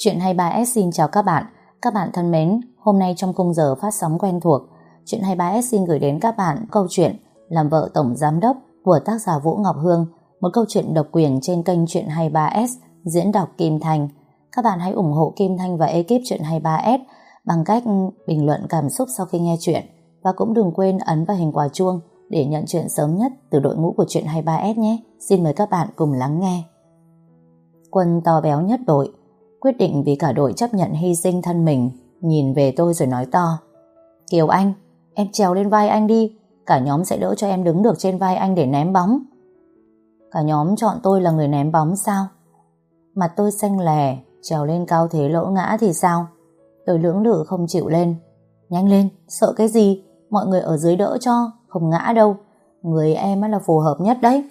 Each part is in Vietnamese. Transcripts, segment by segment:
Chuyện 23S xin chào các bạn. Các bạn thân mến, hôm nay trong khung giờ phát sóng quen thuộc, Chuyện 23S xin gửi đến các bạn câu chuyện Làm vợ tổng giám đốc của tác giả Vũ Ngọc Hương, một câu chuyện độc quyền trên kênh Chuyện 23S diễn đọc Kim Thanh. Các bạn hãy ủng hộ Kim Thanh và ekip Chuyện 23S bằng cách bình luận cảm xúc sau khi nghe chuyện, và cũng đừng quên ấn vào hình quả chuông để nhận chuyện sớm nhất từ đội ngũ của Chuyện 23S nhé. Xin mời các bạn cùng lắng nghe. Quân to béo nhất đội quyết định vì cả đội chấp nhận hy sinh thân mình, nhìn về tôi rồi nói to: Kiều Anh, em trèo lên vai anh đi, cả nhóm sẽ đỡ cho em đứng được trên vai anh để ném bóng. Cả nhóm chọn tôi là người ném bóng sao? Mặt tôi xanh lè, trèo lên cao thế lỡ ngã thì sao? Tôi lưỡng lự không chịu lên. Nhanh lên, sợ cái gì, mọi người ở dưới đỡ cho, không ngã đâu, người em là phù hợp nhất đấy.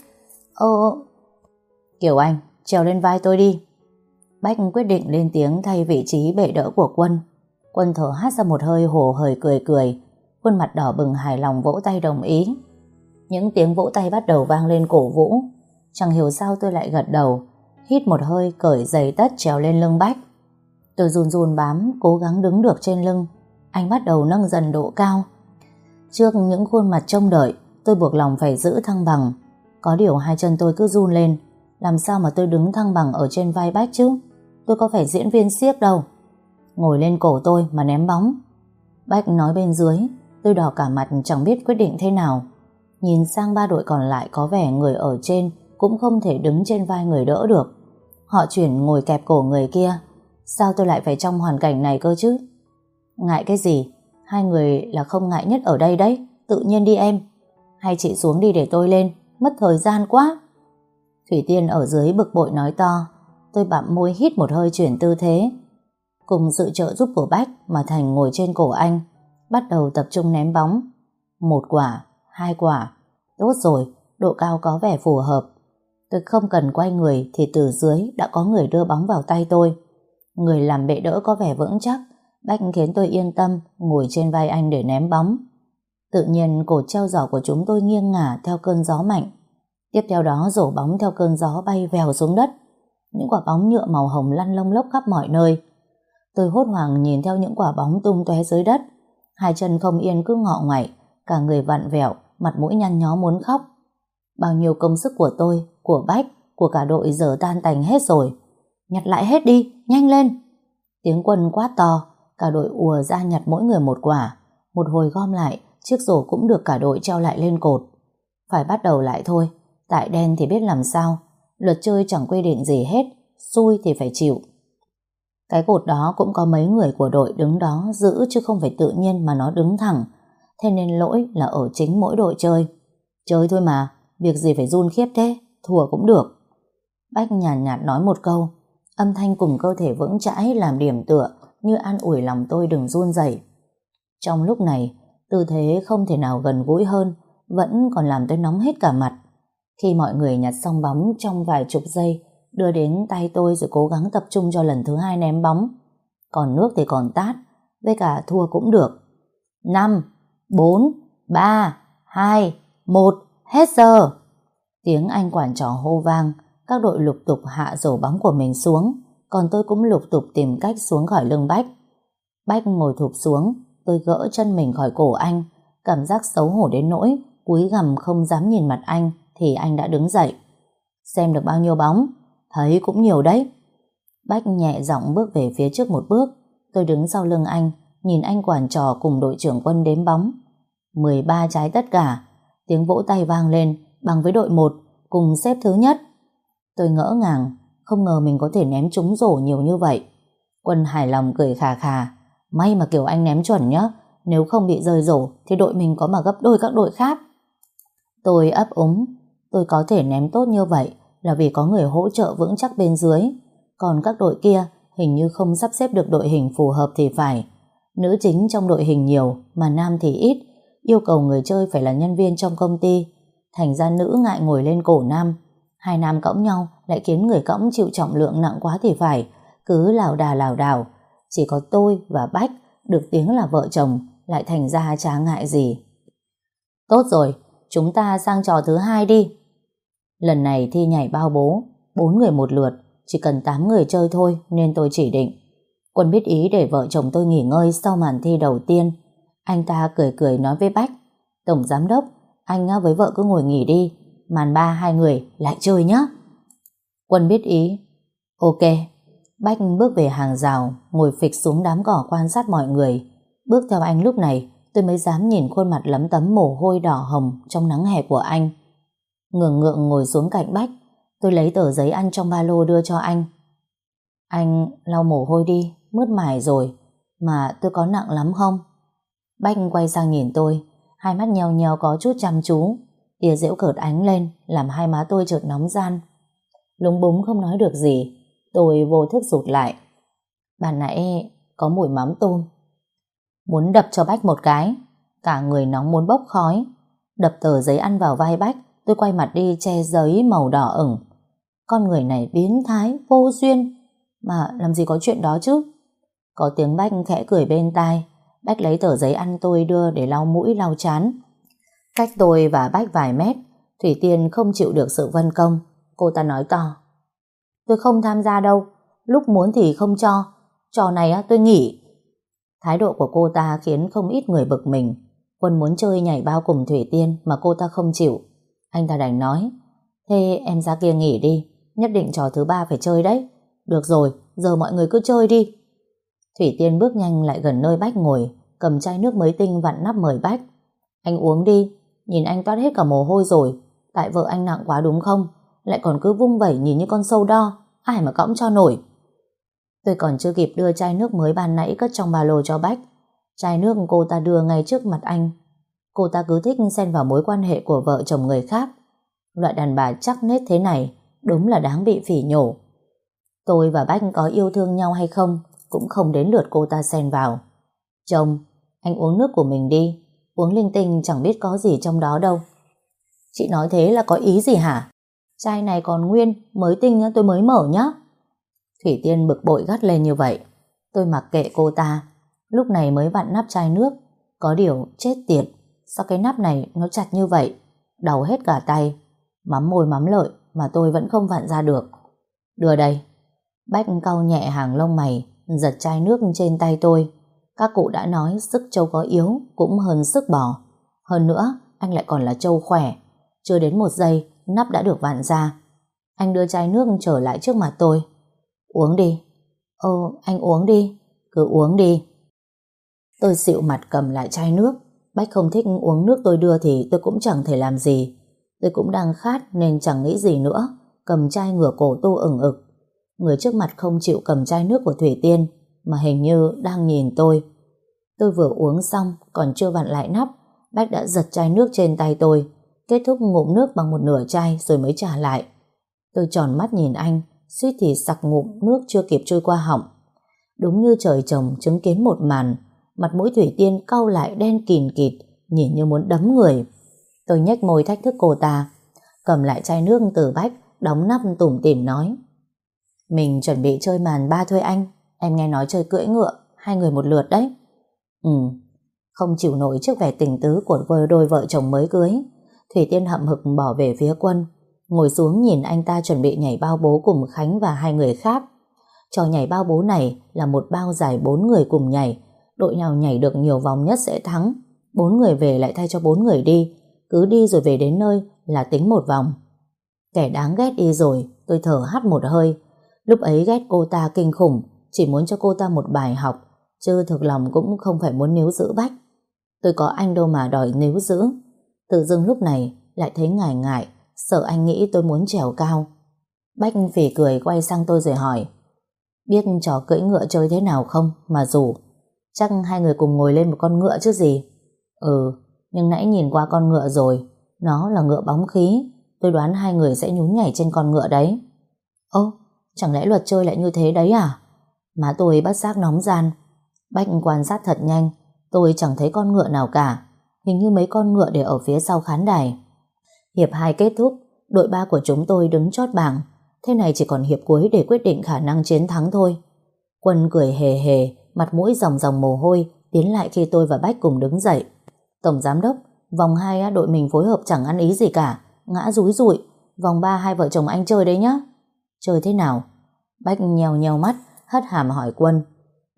Kiều Anh, trèo lên vai tôi đi. Bách quyết định lên tiếng thay vị trí bệ đỡ của Quân. Quân thở hắt ra một hơi, hồ hởi cười. Khuôn mặt đỏ bừng hài lòng vỗ tay đồng ý. Những tiếng vỗ tay bắt đầu vang lên cổ vũ. Chẳng hiểu sao tôi lại gật đầu, hít một hơi, cởi giày tất trèo lên lưng Bách. Tôi run run bám, cố gắng đứng được trên lưng. Anh bắt đầu nâng dần độ cao. Trước những khuôn mặt trông đợi, tôi buộc lòng phải giữ thăng bằng. Có điều hai chân tôi cứ run lên. Làm sao mà tôi đứng thăng bằng ở trên vai Bách chứ? Tôi có phải diễn viên xiếc đâu. Ngồi lên cổ tôi mà ném bóng. Bách nói bên dưới. Tôi đỏ cả mặt chẳng biết quyết định thế nào. Nhìn sang ba đội còn lại, có vẻ người ở trên cũng không thể đứng trên vai người đỡ được. Họ chuyển ngồi kẹp cổ người kia. Sao tôi lại phải trong hoàn cảnh này cơ chứ? Ngại cái gì? Hai người là không ngại nhất ở đây đấy. Tự nhiên đi em. Hay chị xuống đi để tôi lên, mất thời gian quá. Thủy Tiên ở dưới bực bội nói to. Tôi bặm môi hít một hơi, chuyển tư thế. Cùng sự trợ giúp của Bách mà Thành ngồi trên cổ anh, bắt đầu tập trung ném bóng. 1 quả, 2 quả. Tốt rồi, độ cao có vẻ phù hợp. Tôi không cần quay người thì từ dưới đã có người đưa bóng vào tay tôi. Người làm bệ đỡ có vẻ vững chắc. Bách khiến tôi yên tâm ngồi trên vai anh để ném bóng. Tự nhiên cột treo giỏ của chúng tôi nghiêng ngả theo cơn gió mạnh. Tiếp theo đó rổ bóng theo cơn gió bay vèo xuống đất. Những quả bóng nhựa màu hồng lăn lông lốc khắp mọi nơi. Tôi hốt hoảng nhìn theo những quả bóng tung tóe dưới đất. Hai chân không yên cứ ngọ ngoại, cả người vặn vẹo, mặt mũi nhăn nhó muốn khóc. Bao nhiêu công sức của tôi, của Bách, của cả đội giờ tan tành hết rồi. Nhặt lại hết đi, nhanh lên. Tiếng Quân quát to, cả đội ùa ra nhặt mỗi người 1 quả. Một hồi gom lại, chiếc rổ cũng được cả đội treo lại lên cột. Phải bắt đầu lại thôi, tại đen thì biết làm sao. Luật chơi chẳng quy định gì hết, xui thì phải chịu. Cái cột đó cũng có mấy người của đội đứng đó giữ, chứ không phải tự nhiên mà nó đứng thẳng. Thế nên lỗi là ở chính mỗi đội chơi. Chơi thôi mà, việc gì phải run khiếp thế, thua cũng được. Bách nhàn nhạt nói một câu, âm thanh cùng cơ thể vững chãi làm điểm tựa, như an ủi lòng tôi đừng run rẩy. Trong lúc này, tư thế không thể nào gần gũi hơn, vẫn còn làm tôi nóng hết cả mặt. Khi mọi người nhặt xong bóng trong vài chục giây, đưa đến tay tôi rồi cố gắng tập trung cho lần thứ 2 ném bóng. Còn nước thì còn tát, với cả thua cũng được. 5, 4, 3, 2, 1, hết giờ. Tiếng anh quản trò hô vang, các đội lục tục hạ rổ bóng của mình xuống, còn tôi cũng lục tục tìm cách xuống khỏi lưng Bách. Bách ngồi thụp xuống, tôi gỡ chân mình khỏi cổ anh, cảm giác xấu hổ đến nỗi cúi gằm không dám nhìn mặt anh, thì anh đã đứng dậy. Xem được bao nhiêu bóng? Thấy cũng nhiều đấy. Bách nhẹ giọng bước về phía trước một bước. Tôi đứng sau lưng anh, nhìn anh quản trò cùng đội trưởng Quân đếm bóng. 13 trái tất cả. Tiếng vỗ tay vang lên, bằng với đội 1, cùng xếp thứ nhất. Tôi ngỡ ngàng, không ngờ mình có thể ném trúng rổ nhiều như vậy. Quân hài lòng cười khà khà. May mà Kiều Anh ném chuẩn nhá, nếu không bị rơi rổ thì đội mình có mà gấp đôi các đội khác. Tôi ấp úng. Tôi có thể ném tốt như vậy là vì có người hỗ trợ vững chắc bên dưới. Còn các đội kia hình như không sắp xếp được đội hình phù hợp thì phải. Nữ chính trong đội hình nhiều mà nam thì ít. Yêu cầu người chơi phải là nhân viên trong công ty. Thành ra nữ ngại ngồi lên cổ nam. Hai nam cõng nhau lại khiến người cõng chịu trọng lượng nặng quá thì phải. Cứ lảo đảo. Chỉ có tôi và Bách được tiếng là vợ chồng, lại thành ra chả ngại gì. Tốt rồi, chúng ta sang trò thứ 2 đi. Lần này thi nhảy bao bố, 4 người một lượt, chỉ cần 8 người chơi thôi nên tôi chỉ định. Quân biết ý để vợ chồng tôi nghỉ ngơi sau màn thi đầu tiên. Anh ta cười cười nói với Bách: Tổng giám đốc, anh với vợ cứ ngồi nghỉ đi, màn 3 hai người lại chơi nhé. Quân biết ý. Ok. Bách bước về hàng rào, ngồi phịch xuống đám cỏ quan sát mọi người. Bước theo anh lúc này, tôi mới dám nhìn khuôn mặt lấm tấm mồ hôi đỏ hồng trong nắng hè của anh. Ngượng ngượng ngồi xuống cạnh Bách, tôi lấy tờ giấy ăn trong ba lô đưa cho anh. Anh lau mồ hôi đi, mướt mải rồi, mà tôi có nặng lắm không? Bách quay sang nhìn tôi, hai mắt nheo nheo có chút chăm chú, tia giễu cợt ánh lên, làm hai má tôi chợt nóng ran. Lúng búng không nói được gì, tôi vô thức rụt lại. Ban nãy có mùi mắm tôm. Muốn đập cho Bách một cái, cả người nóng muốn bốc khói. Đập tờ giấy ăn vào vai Bách, tôi quay mặt đi che giấy màu đỏ ửng. Con người này biến thái, vô duyên, mà làm gì có chuyện đó chứ. Có tiếng Bách khẽ cười bên tai. Bách lấy tờ giấy ăn tôi đưa để lau mũi lau trán. Cách tôi và Bách vài mét, Thủy Tiên không chịu được sự vân công. Cô ta nói to: Tôi không tham gia đâu, lúc muốn thì không cho, trò này tôi nghỉ. Thái độ của cô ta khiến không ít người bực mình. Quân muốn chơi nhảy bao cùng Thủy Tiên mà cô ta không chịu. Anh ta đành nói: Thế em ra kia nghỉ đi, nhất định trò thứ 3 phải chơi đấy. Được rồi, giờ mọi người cứ chơi đi. Thủy Tiên bước nhanh lại gần nơi Bách ngồi, cầm chai nước mới tinh vặn nắp mời Bách. Anh uống đi, nhìn anh toát hết cả mồ hôi rồi. Tại vợ anh nặng quá đúng không? Lại còn cứ vung vẩy nhìn như con sâu đo, ai mà cõng cho nổi. Tôi còn chưa kịp đưa chai nước mới ban nãy cất trong ba lô cho Bách, chai nước cô ta đưa ngay trước mặt anh. Cô ta cứ thích xen vào mối quan hệ của vợ chồng người khác. Loại đàn bà chắc nết thế này đúng là đáng bị phỉ nhổ. Tôi và Bách có yêu thương nhau hay không cũng không đến lượt cô ta xen vào. Chồng, anh uống nước của mình đi, uống linh tinh chẳng biết có gì trong đó đâu. Chị nói thế là có ý gì hả? Chai này còn nguyên, mới tinh tôi mới mở nhá. Thủy Tiên bực bội gắt lên như vậy. Tôi mặc kệ cô ta, lúc này mới vặn nắp chai nước. Có điều chết tiệt, sao cái nắp này nó chặt như vậy, đau hết cả tay. Mắm môi mắm lợi mà tôi vẫn không vặn ra được. Đưa đây. Bách cau nhẹ hàng lông mày, giật chai nước trên tay tôi. Các cụ đã nói sức trâu có yếu cũng hơn sức bò. Hơn nữa anh lại còn là trâu khỏe. Chưa đến 1 giây nắp đã được vặn ra. Anh đưa chai nước trở lại trước mặt tôi. Uống đi. Anh uống đi. Cứ uống đi. Tôi xịu mặt cầm lại chai nước. Bách không thích uống nước tôi đưa thì tôi cũng chẳng thể làm gì. Tôi cũng đang khát nên chẳng nghĩ gì nữa, cầm chai ngửa cổ tu ửng ực. Người trước mặt không chịu cầm chai nước của Thủy Tiên, mà hình như đang nhìn tôi. Tôi vừa uống xong, còn chưa vặn lại nắp, Bách đã giật chai nước trên tay tôi, kết thúc ngụm nước bằng 1/2 chai rồi mới trả lại. Tôi tròn mắt nhìn anh, suýt thì sặc ngụm nước chưa kịp trôi qua họng. Đúng như trời trồng chứng kiến một màn, mặt mũi Thủy Tiên cau lại đen kìn kịt, nhìn như muốn đấm người. Tôi nhếch môi thách thức cô ta, cầm lại chai nước từ Bách, đóng nắp tủm tỉm nói: Mình chuẩn bị chơi màn 3 thôi anh. Em nghe nói chơi cưỡi ngựa, 2 người 1 lượt đấy. Không chịu nổi trước vẻ tình tứ của đôi vợ chồng mới cưới, Thủy Tiên hậm hực bỏ về phía Quân, ngồi xuống nhìn anh ta chuẩn bị nhảy bao bố cùng Khánh và 2 người khác. Trò nhảy bao bố này là một bao dài 4 người cùng nhảy, đội nào nhảy được nhiều vòng nhất sẽ thắng. 4 người về lại thay cho 4 người đi, cứ đi rồi về đến nơi là tính 1 vòng. Kẻ đáng ghét đi rồi, tôi thở hắt một hơi. Lúc ấy ghét cô ta kinh khủng, chỉ muốn cho cô ta một bài học, chứ thực lòng cũng không phải muốn níu giữ Bách. Tôi có anh đâu mà đòi níu giữ. Tự dưng lúc này lại thấy ngại ngại, sợ anh nghĩ tôi muốn trèo cao. Bách phì cười quay sang tôi rồi hỏi: Biết trò cưỡi ngựa chơi thế nào không mà rủ? Chắc 2 người cùng ngồi lên một con ngựa chứ gì. Nhưng nãy nhìn qua con ngựa rồi, nó là ngựa bóng khí. Tôi đoán 2 người sẽ nhún nhảy trên con ngựa đấy. Chẳng lẽ luật chơi lại như thế đấy à? Má tôi bất giác nóng ran. Bách quan sát thật nhanh, tôi chẳng thấy con ngựa nào cả. Hình như mấy con ngựa để ở phía sau khán đài. Hiệp 2 kết thúc, đội 3 của chúng tôi đứng chót bảng. Thế này chỉ còn hiệp cuối để quyết định khả năng chiến thắng thôi. Quân cười hề hề, mặt mũi ròng ròng mồ hôi, tiến lại khi tôi và Bách cùng đứng dậy. Tổng giám đốc, vòng 2 đội mình phối hợp chẳng ăn ý gì cả, ngã rúi rụi. Vòng 3 hai vợ chồng anh chơi đấy nhá. Chơi thế nào? Bách nheo nheo mắt, hất hàm hỏi Quân.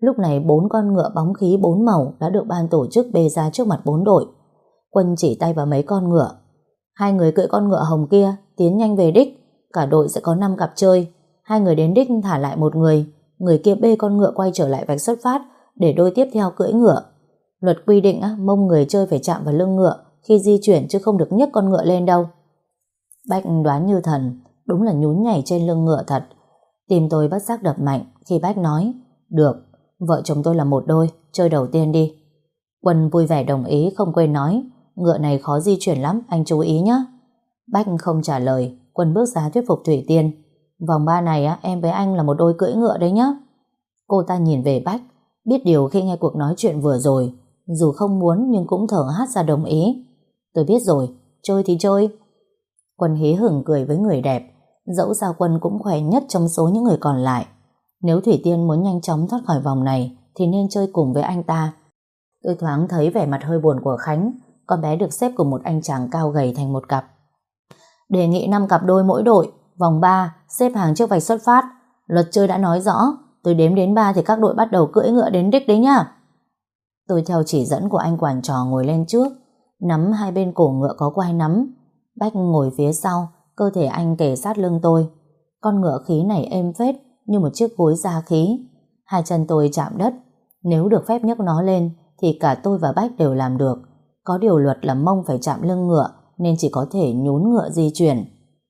Lúc này 4 con ngựa bóng khí 4 màu đã được ban tổ chức bê ra trước mặt 4 đội. Quân chỉ tay vào mấy con ngựa. 2 người cưỡi con ngựa hồng kia tiến nhanh về đích. Cả đội sẽ có 5 cặp chơi. 2 người đến đích thả lại một người. Người kia bê con ngựa quay trở lại vạch xuất phát để đôi tiếp theo cưỡi ngựa. Luật quy định mông người chơi phải chạm vào lưng ngựa khi di chuyển chứ không được nhấc con ngựa lên đâu. Bách đoán như thần, đúng là nhún nhảy trên lưng ngựa thật. Tim tôi bất giác đập mạnh khi Bách nói: được, vợ chồng tôi là một đôi, chơi đầu tiên đi. Quân vui vẻ đồng ý, không quên nói: ngựa này khó di chuyển lắm, anh chú ý nhé. Bách không trả lời. Quân bước ra thuyết phục Thủy Tiên: vòng 3 này em với anh là một đôi cưỡi ngựa đấy nhé. Cô ta nhìn về Bách, biết điều khi nghe cuộc nói chuyện vừa rồi, dù không muốn nhưng cũng thở hắt ra đồng ý. Tôi biết rồi, chơi thì chơi. Quân hí hửng cười với người đẹp. Dẫu sao Quân cũng khỏe nhất trong số những người còn lại. Nếu Thủy Tiên muốn nhanh chóng thoát khỏi vòng này thì nên chơi cùng với anh ta. Tôi thoáng thấy vẻ mặt hơi buồn của Khánh. Con bé được xếp cùng một anh chàng cao gầy thành một cặp. Đề nghị 5 cặp đôi mỗi đội. Vòng 3 xếp hàng trước vạch xuất phát. Luật chơi đã nói rõ, tôi đếm đến 3 thì các đội bắt đầu cưỡi ngựa đến đích đấy nhá. Tôi theo chỉ dẫn của anh quản trò ngồi lên trước, nắm hai bên cổ ngựa có quai nắm. Bách ngồi phía sau, cơ thể anh kề sát lưng tôi. Con ngựa khí này êm phết như một chiếc gối da khí. 2 chân tôi chạm đất. Nếu được phép nhấc nó lên thì cả tôi và Bách đều làm được. Có điều luật là mông phải chạm lưng ngựa nên chỉ có thể nhún ngựa di chuyển.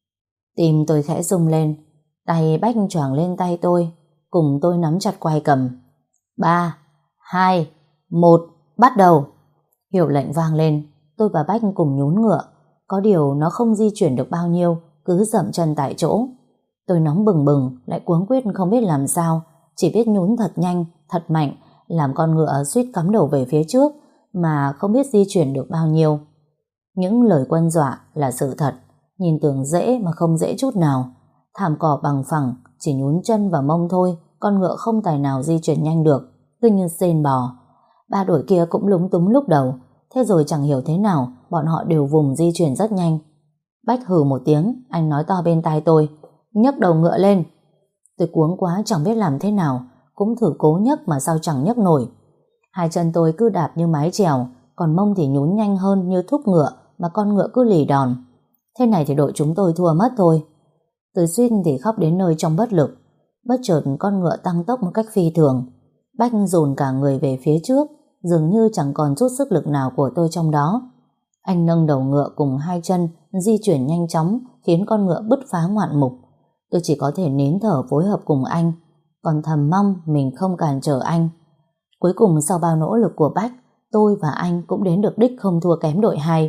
Tim tôi khẽ rung lên. Tay Bách choàng lên tay tôi, cùng tôi nắm chặt quai cầm. 3, 2, 1, bắt đầu. Hiệu lệnh vang lên. Tôi và Bách cùng nhún ngựa. Có điều nó không di chuyển được bao nhiêu, cứ dậm chân tại chỗ. Tôi nóng bừng bừng, lại cuống quýt không biết làm sao, chỉ biết nhún thật nhanh, thật mạnh, làm con ngựa suýt cắm đầu về phía trước, mà không biết di chuyển được bao nhiêu. Những lời Quân dọa là sự thật, nhìn tưởng dễ mà không dễ chút nào. Thảm cỏ bằng phẳng, chỉ nhún chân và mông thôi, con ngựa không tài nào di chuyển nhanh được, cứ như sên bò. 3 đội kia cũng lúng túng lúc đầu, thế rồi chẳng hiểu thế nào, bọn họ đều vùng di chuyển rất nhanh. Bách hừ một tiếng, anh nói to bên tai tôi: nhấc đầu ngựa lên. Tôi cuống quá chẳng biết làm thế nào, cũng thử cố nhấc mà sao chẳng nhấc nổi. 2 chân tôi cứ đạp như mái chèo, còn mông thì nhún nhanh hơn như thúc ngựa, mà con ngựa cứ lì đòn. Thế này thì đội chúng tôi thua mất thôi. Tôi suýt thì khóc đến nơi trong bất lực. Bất chợt con ngựa tăng tốc một cách phi thường. Bách dồn cả người về phía trước, dường như chẳng còn chút sức lực nào của tôi trong đó. Anh nâng đầu ngựa cùng 2 chân di chuyển nhanh chóng, khiến con ngựa bứt phá ngoạn mục. Tôi chỉ có thể nín thở phối hợp cùng anh, còn thầm mong mình không cản trở anh. Cuối cùng sau bao nỗ lực của Bách, tôi và anh cũng đến được đích không thua kém đội 2.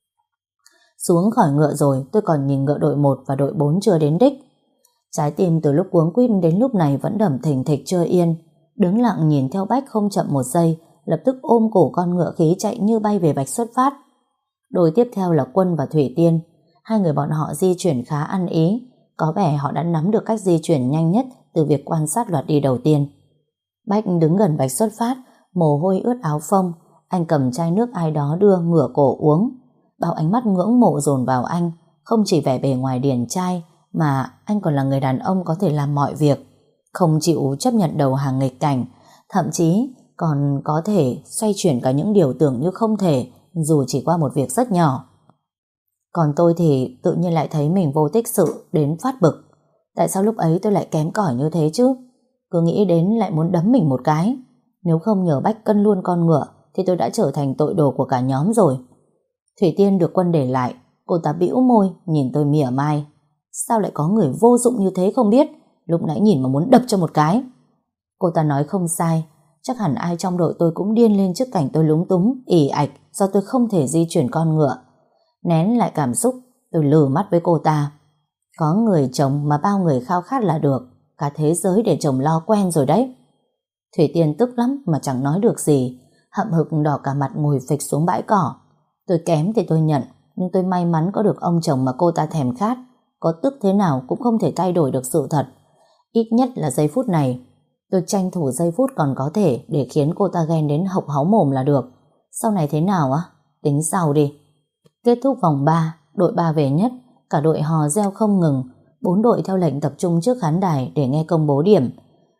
Xuống khỏi ngựa rồi, tôi còn nhìn ngựa đội 1 và đội 4 chưa đến đích. Trái tim từ lúc cuống quýt đến lúc này vẫn đập thình thịch chưa yên. Đứng lặng nhìn theo Bách không chậm một giây, lập tức ôm cổ con ngựa khí chạy như bay về vạch xuất phát. Đội tiếp theo là Quân và Thủy Tiên. 2 người bọn họ di chuyển khá ăn ý. Có vẻ họ đã nắm được cách di chuyển nhanh nhất từ việc quan sát loạt đi đầu tiên. Bách đứng gần vạch xuất phát, mồ hôi ướt áo phông. Anh cầm chai nước ai đó đưa ngửa cổ uống. Bao ánh mắt ngưỡng mộ dồn vào anh. Không chỉ vẻ bề ngoài điển trai, mà anh còn là người đàn ông có thể làm mọi việc, không chịu chấp nhận đầu hàng nghịch cảnh, thậm chí còn có thể xoay chuyển cả những điều tưởng như không thể, dù chỉ qua một việc rất nhỏ. Còn tôi thì tự nhiên lại thấy mình vô tích sự đến phát bực. Tại sao lúc ấy tôi lại kém cỏi như thế chứ? Cứ nghĩ đến lại muốn đấm mình một cái. Nếu không nhờ Bách cân luôn con ngựa thì tôi đã trở thành tội đồ của cả nhóm rồi. Thủy Tiên được Quân để lại. Cô ta bĩu môi nhìn tôi mỉa mai. Sao lại có người vô dụng như thế không biết? Lúc nãy nhìn mà muốn đập cho một cái. Cô ta nói không sai. Chắc hẳn ai trong đội tôi cũng điên lên trước cảnh tôi lúng túng, ì ạch do tôi không thể di chuyển con ngựa. Nén lại cảm xúc, tôi lừ mắt với cô ta. Có người chồng mà bao người khao khát là được. Cả thế giới để chồng lo quen rồi đấy. Thủy Tiên tức lắm mà chẳng nói được gì. Hậm hực đỏ cả mặt ngồi phịch xuống bãi cỏ. Tôi kém thì tôi nhận, nhưng tôi may mắn có được ông chồng mà cô ta thèm khát. Có tức thế nào cũng không thể thay đổi được sự thật. Ít nhất là giây phút này. Tôi tranh thủ giây phút còn có thể để khiến cô ta ghen đến hộc háu mồm là được. Sau này thế nào á? Tính sau đi. Kết thúc vòng 3, đội 3 về nhất. Cả đội hò reo không ngừng. 4 đội theo lệnh tập trung trước khán đài để nghe công bố điểm.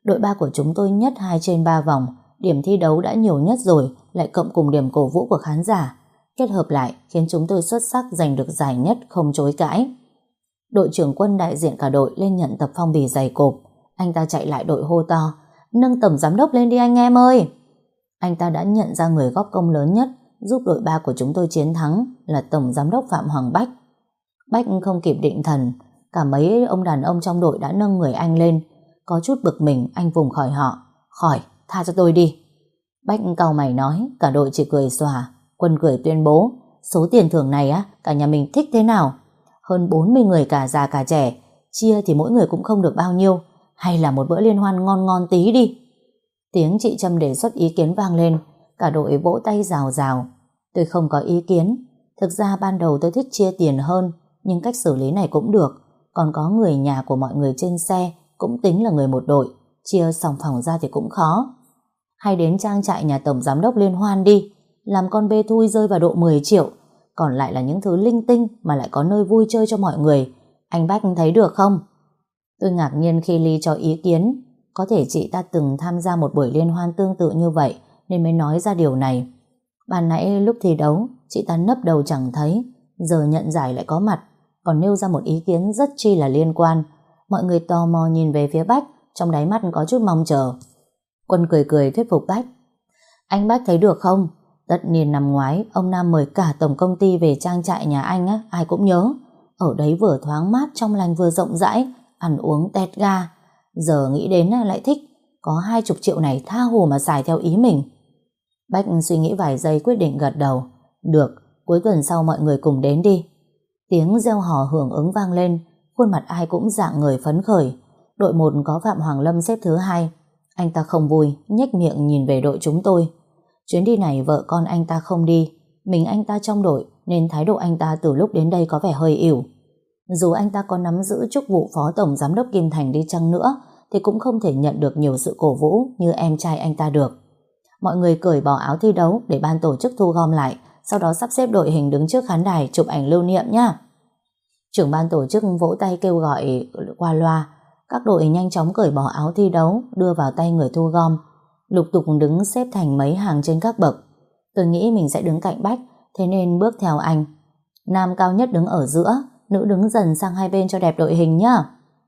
Đội 3 của chúng tôi nhất 2 trên 3 vòng, điểm thi đấu đã nhiều nhất rồi, lại cộng cùng điểm cổ vũ của khán giả. Kết hợp lại khiến chúng tôi xuất sắc giành được giải nhất không chối cãi. Đội trưởng Quân đại diện cả đội lên nhận tập phong bì dày cộp. Anh ta chạy lại đội hô to: "Nâng tổng giám đốc lên đi anh em ơi!" Anh ta đã nhận ra người góp công lớn nhất giúp đội 3 của chúng tôi chiến thắng là tổng giám đốc Phạm Hoàng Bách. Bách không kịp định thần, cả mấy ông đàn ông trong đội đã nâng người anh lên. Có chút bực mình, anh vùng khỏi họ: "Khỏi, tha cho tôi đi." Bách cau mày nói, cả đội chỉ cười xòa. Quân cười tuyên bố: "Số tiền thưởng này á, cả nhà mình thích thế nào? Hơn 40 người cả già cả trẻ, chia thì mỗi người cũng không được bao nhiêu, hay là một bữa liên hoan ngon ngon tí đi." Tiếng chị Trâm đề xuất ý kiến vang lên, cả đội vỗ tay rào rào. Tôi không có ý kiến. Thực ra ban đầu tôi thích chia tiền hơn, nhưng cách xử lý này cũng được. Còn có người nhà của mọi người trên xe cũng tính là người một đội, chia sòng phòng ra thì cũng khó. Hay đến trang trại nhà tổng giám đốc liên hoan đi, làm con bê thui rơi vào độ 10 triệu, còn lại là những thứ linh tinh mà lại có nơi vui chơi cho mọi người. Anh Bách thấy được không? Tôi ngạc nhiên khi Ly cho ý kiến. Có thể chị ta từng tham gia một buổi liên hoan tương tự như vậy nên mới nói ra điều này. Ban nãy lúc thi đấu, chị ta nấp đầu chẳng thấy, giờ nhận giải lại có mặt, còn nêu ra một ý kiến rất chi là liên quan. Mọi người tò mò nhìn về phía Bách, trong đáy mắt có chút mong chờ. Quân cười cười thuyết phục Bách: "Anh Bách thấy được không? Tất niên năm ngoái, ông Nam mời cả tổng công ty về trang trại nhà anh á, ai cũng nhớ. Ở đấy vừa thoáng mát trong lành vừa rộng rãi, ăn uống tẹt ga. Giờ nghĩ đến lại thích, có 20 triệu này tha hồ mà xài theo ý mình." Bách suy nghĩ vài giây quyết định gật đầu: "Được, cuối tuần sau mọi người cùng đến đi." Tiếng reo hò hưởng ứng vang lên, khuôn mặt ai cũng rạng người phấn khởi. Đội 1 có Phạm Hoàng Lâm xếp thứ 2. Anh ta không vui, nhếch miệng nhìn về đội chúng tôi. Chuyến đi này vợ con anh ta không đi, mình anh ta trong đội, nên thái độ anh ta từ lúc đến đây có vẻ hơi ỉu. Dù anh ta có nắm giữ chức vụ phó tổng giám đốc Kim Thành đi chăng nữa thì cũng không thể nhận được nhiều sự cổ vũ như em trai anh ta được. Mọi người cởi bỏ áo thi đấu để ban tổ chức thu gom lại, sau đó sắp xếp đội hình đứng trước khán đài chụp ảnh lưu niệm nhá. Trưởng ban tổ chức vỗ tay kêu gọi qua loa. Các đội nhanh chóng cởi bỏ áo thi đấu đưa vào tay người thu gom, lục tục đứng xếp thành mấy hàng trên các bậc. Tôi nghĩ mình sẽ đứng cạnh Bách, thế nên bước theo anh. Nam cao nhất đứng ở giữa, nữ đứng dần sang hai bên cho đẹp đội hình nhá.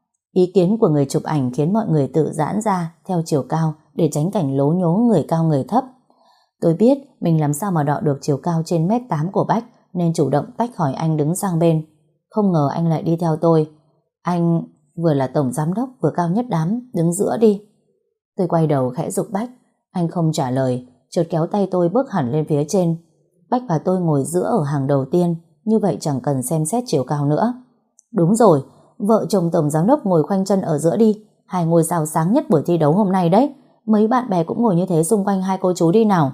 Ý kiến của người chụp ảnh khiến mọi người tự giãn ra theo chiều cao để tránh cảnh lố nhố người cao người thấp. Tôi biết mình làm sao mà đọ được chiều cao trên 1m8 của Bách nên chủ động tách khỏi anh đứng sang bên. Không ngờ anh lại đi theo tôi. Anh vừa là tổng giám đốc vừa cao nhất đám, đứng giữa đi. Tôi quay đầu khẽ giục Bách. Anh không trả lời, chợt kéo tay tôi bước hẳn lên phía trên. Bách và tôi ngồi giữa ở hàng đầu tiên, như vậy chẳng cần xem xét chiều cao nữa. Đúng rồi, vợ chồng tổng giám đốc ngồi khoanh chân ở giữa đi, hai ngôi sao sáng nhất buổi thi đấu hôm nay đấy. Mấy bạn bè cũng ngồi như thế xung quanh hai cô chú đi nào.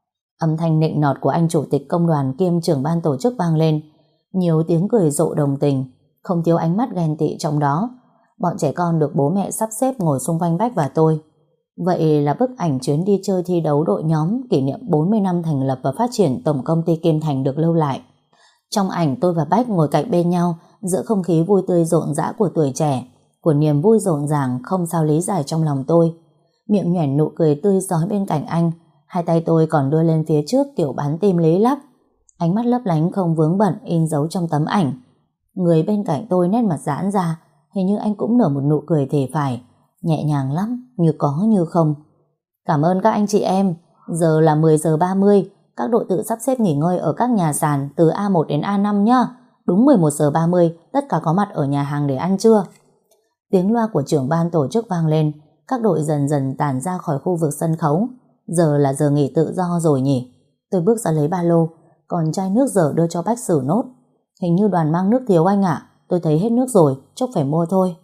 Âm thanh nịnh nọt của anh chủ tịch công đoàn kiêm trưởng ban tổ chức vang lên. Nhiều tiếng cười rộ đồng tình, không thiếu ánh mắt ghen tị trong đó. Bọn trẻ con được bố mẹ sắp xếp ngồi xung quanh Bách và tôi. Vậy là bức ảnh chuyến đi chơi thi đấu đội nhóm kỷ niệm 40 năm thành lập và phát triển tổng công ty Kim Thành được lưu lại. Trong ảnh tôi và Bách ngồi cạnh bên nhau giữa không khí vui tươi rộn rã của tuổi trẻ, của niềm vui rộn ràng không sao lý giải trong lòng tôi. Miệng nhoẻn nụ cười tươi rói bên cạnh anh, hai tay tôi còn đưa lên phía trước kiểu bán tim lý lắp. Ánh mắt lấp lánh không vướng bận in dấu trong tấm ảnh. Người bên cạnh tôi nét mặt giãn ra, hình như anh cũng nở một nụ cười thì phải, nhẹ nhàng lắm, như có như không. Cảm ơn các anh chị em. Giờ là 10 giờ 30, các đội tự sắp xếp nghỉ ngơi ở các nhà sàn từ A1 đến A5 nhá. Đúng 11 giờ 30, tất cả có mặt ở nhà hàng để ăn trưa. Tiếng loa của trưởng ban tổ chức vang lên, các đội dần dần tản ra khỏi khu vực sân khấu. Giờ là giờ nghỉ tự do rồi nhỉ. Tôi bước ra lấy ba lô, còn chai nước dở đưa cho Bách xử nốt. Hình như đoàn mang nước thiếu anh ạ. Tôi thấy hết nước rồi, chốc phải mua thôi.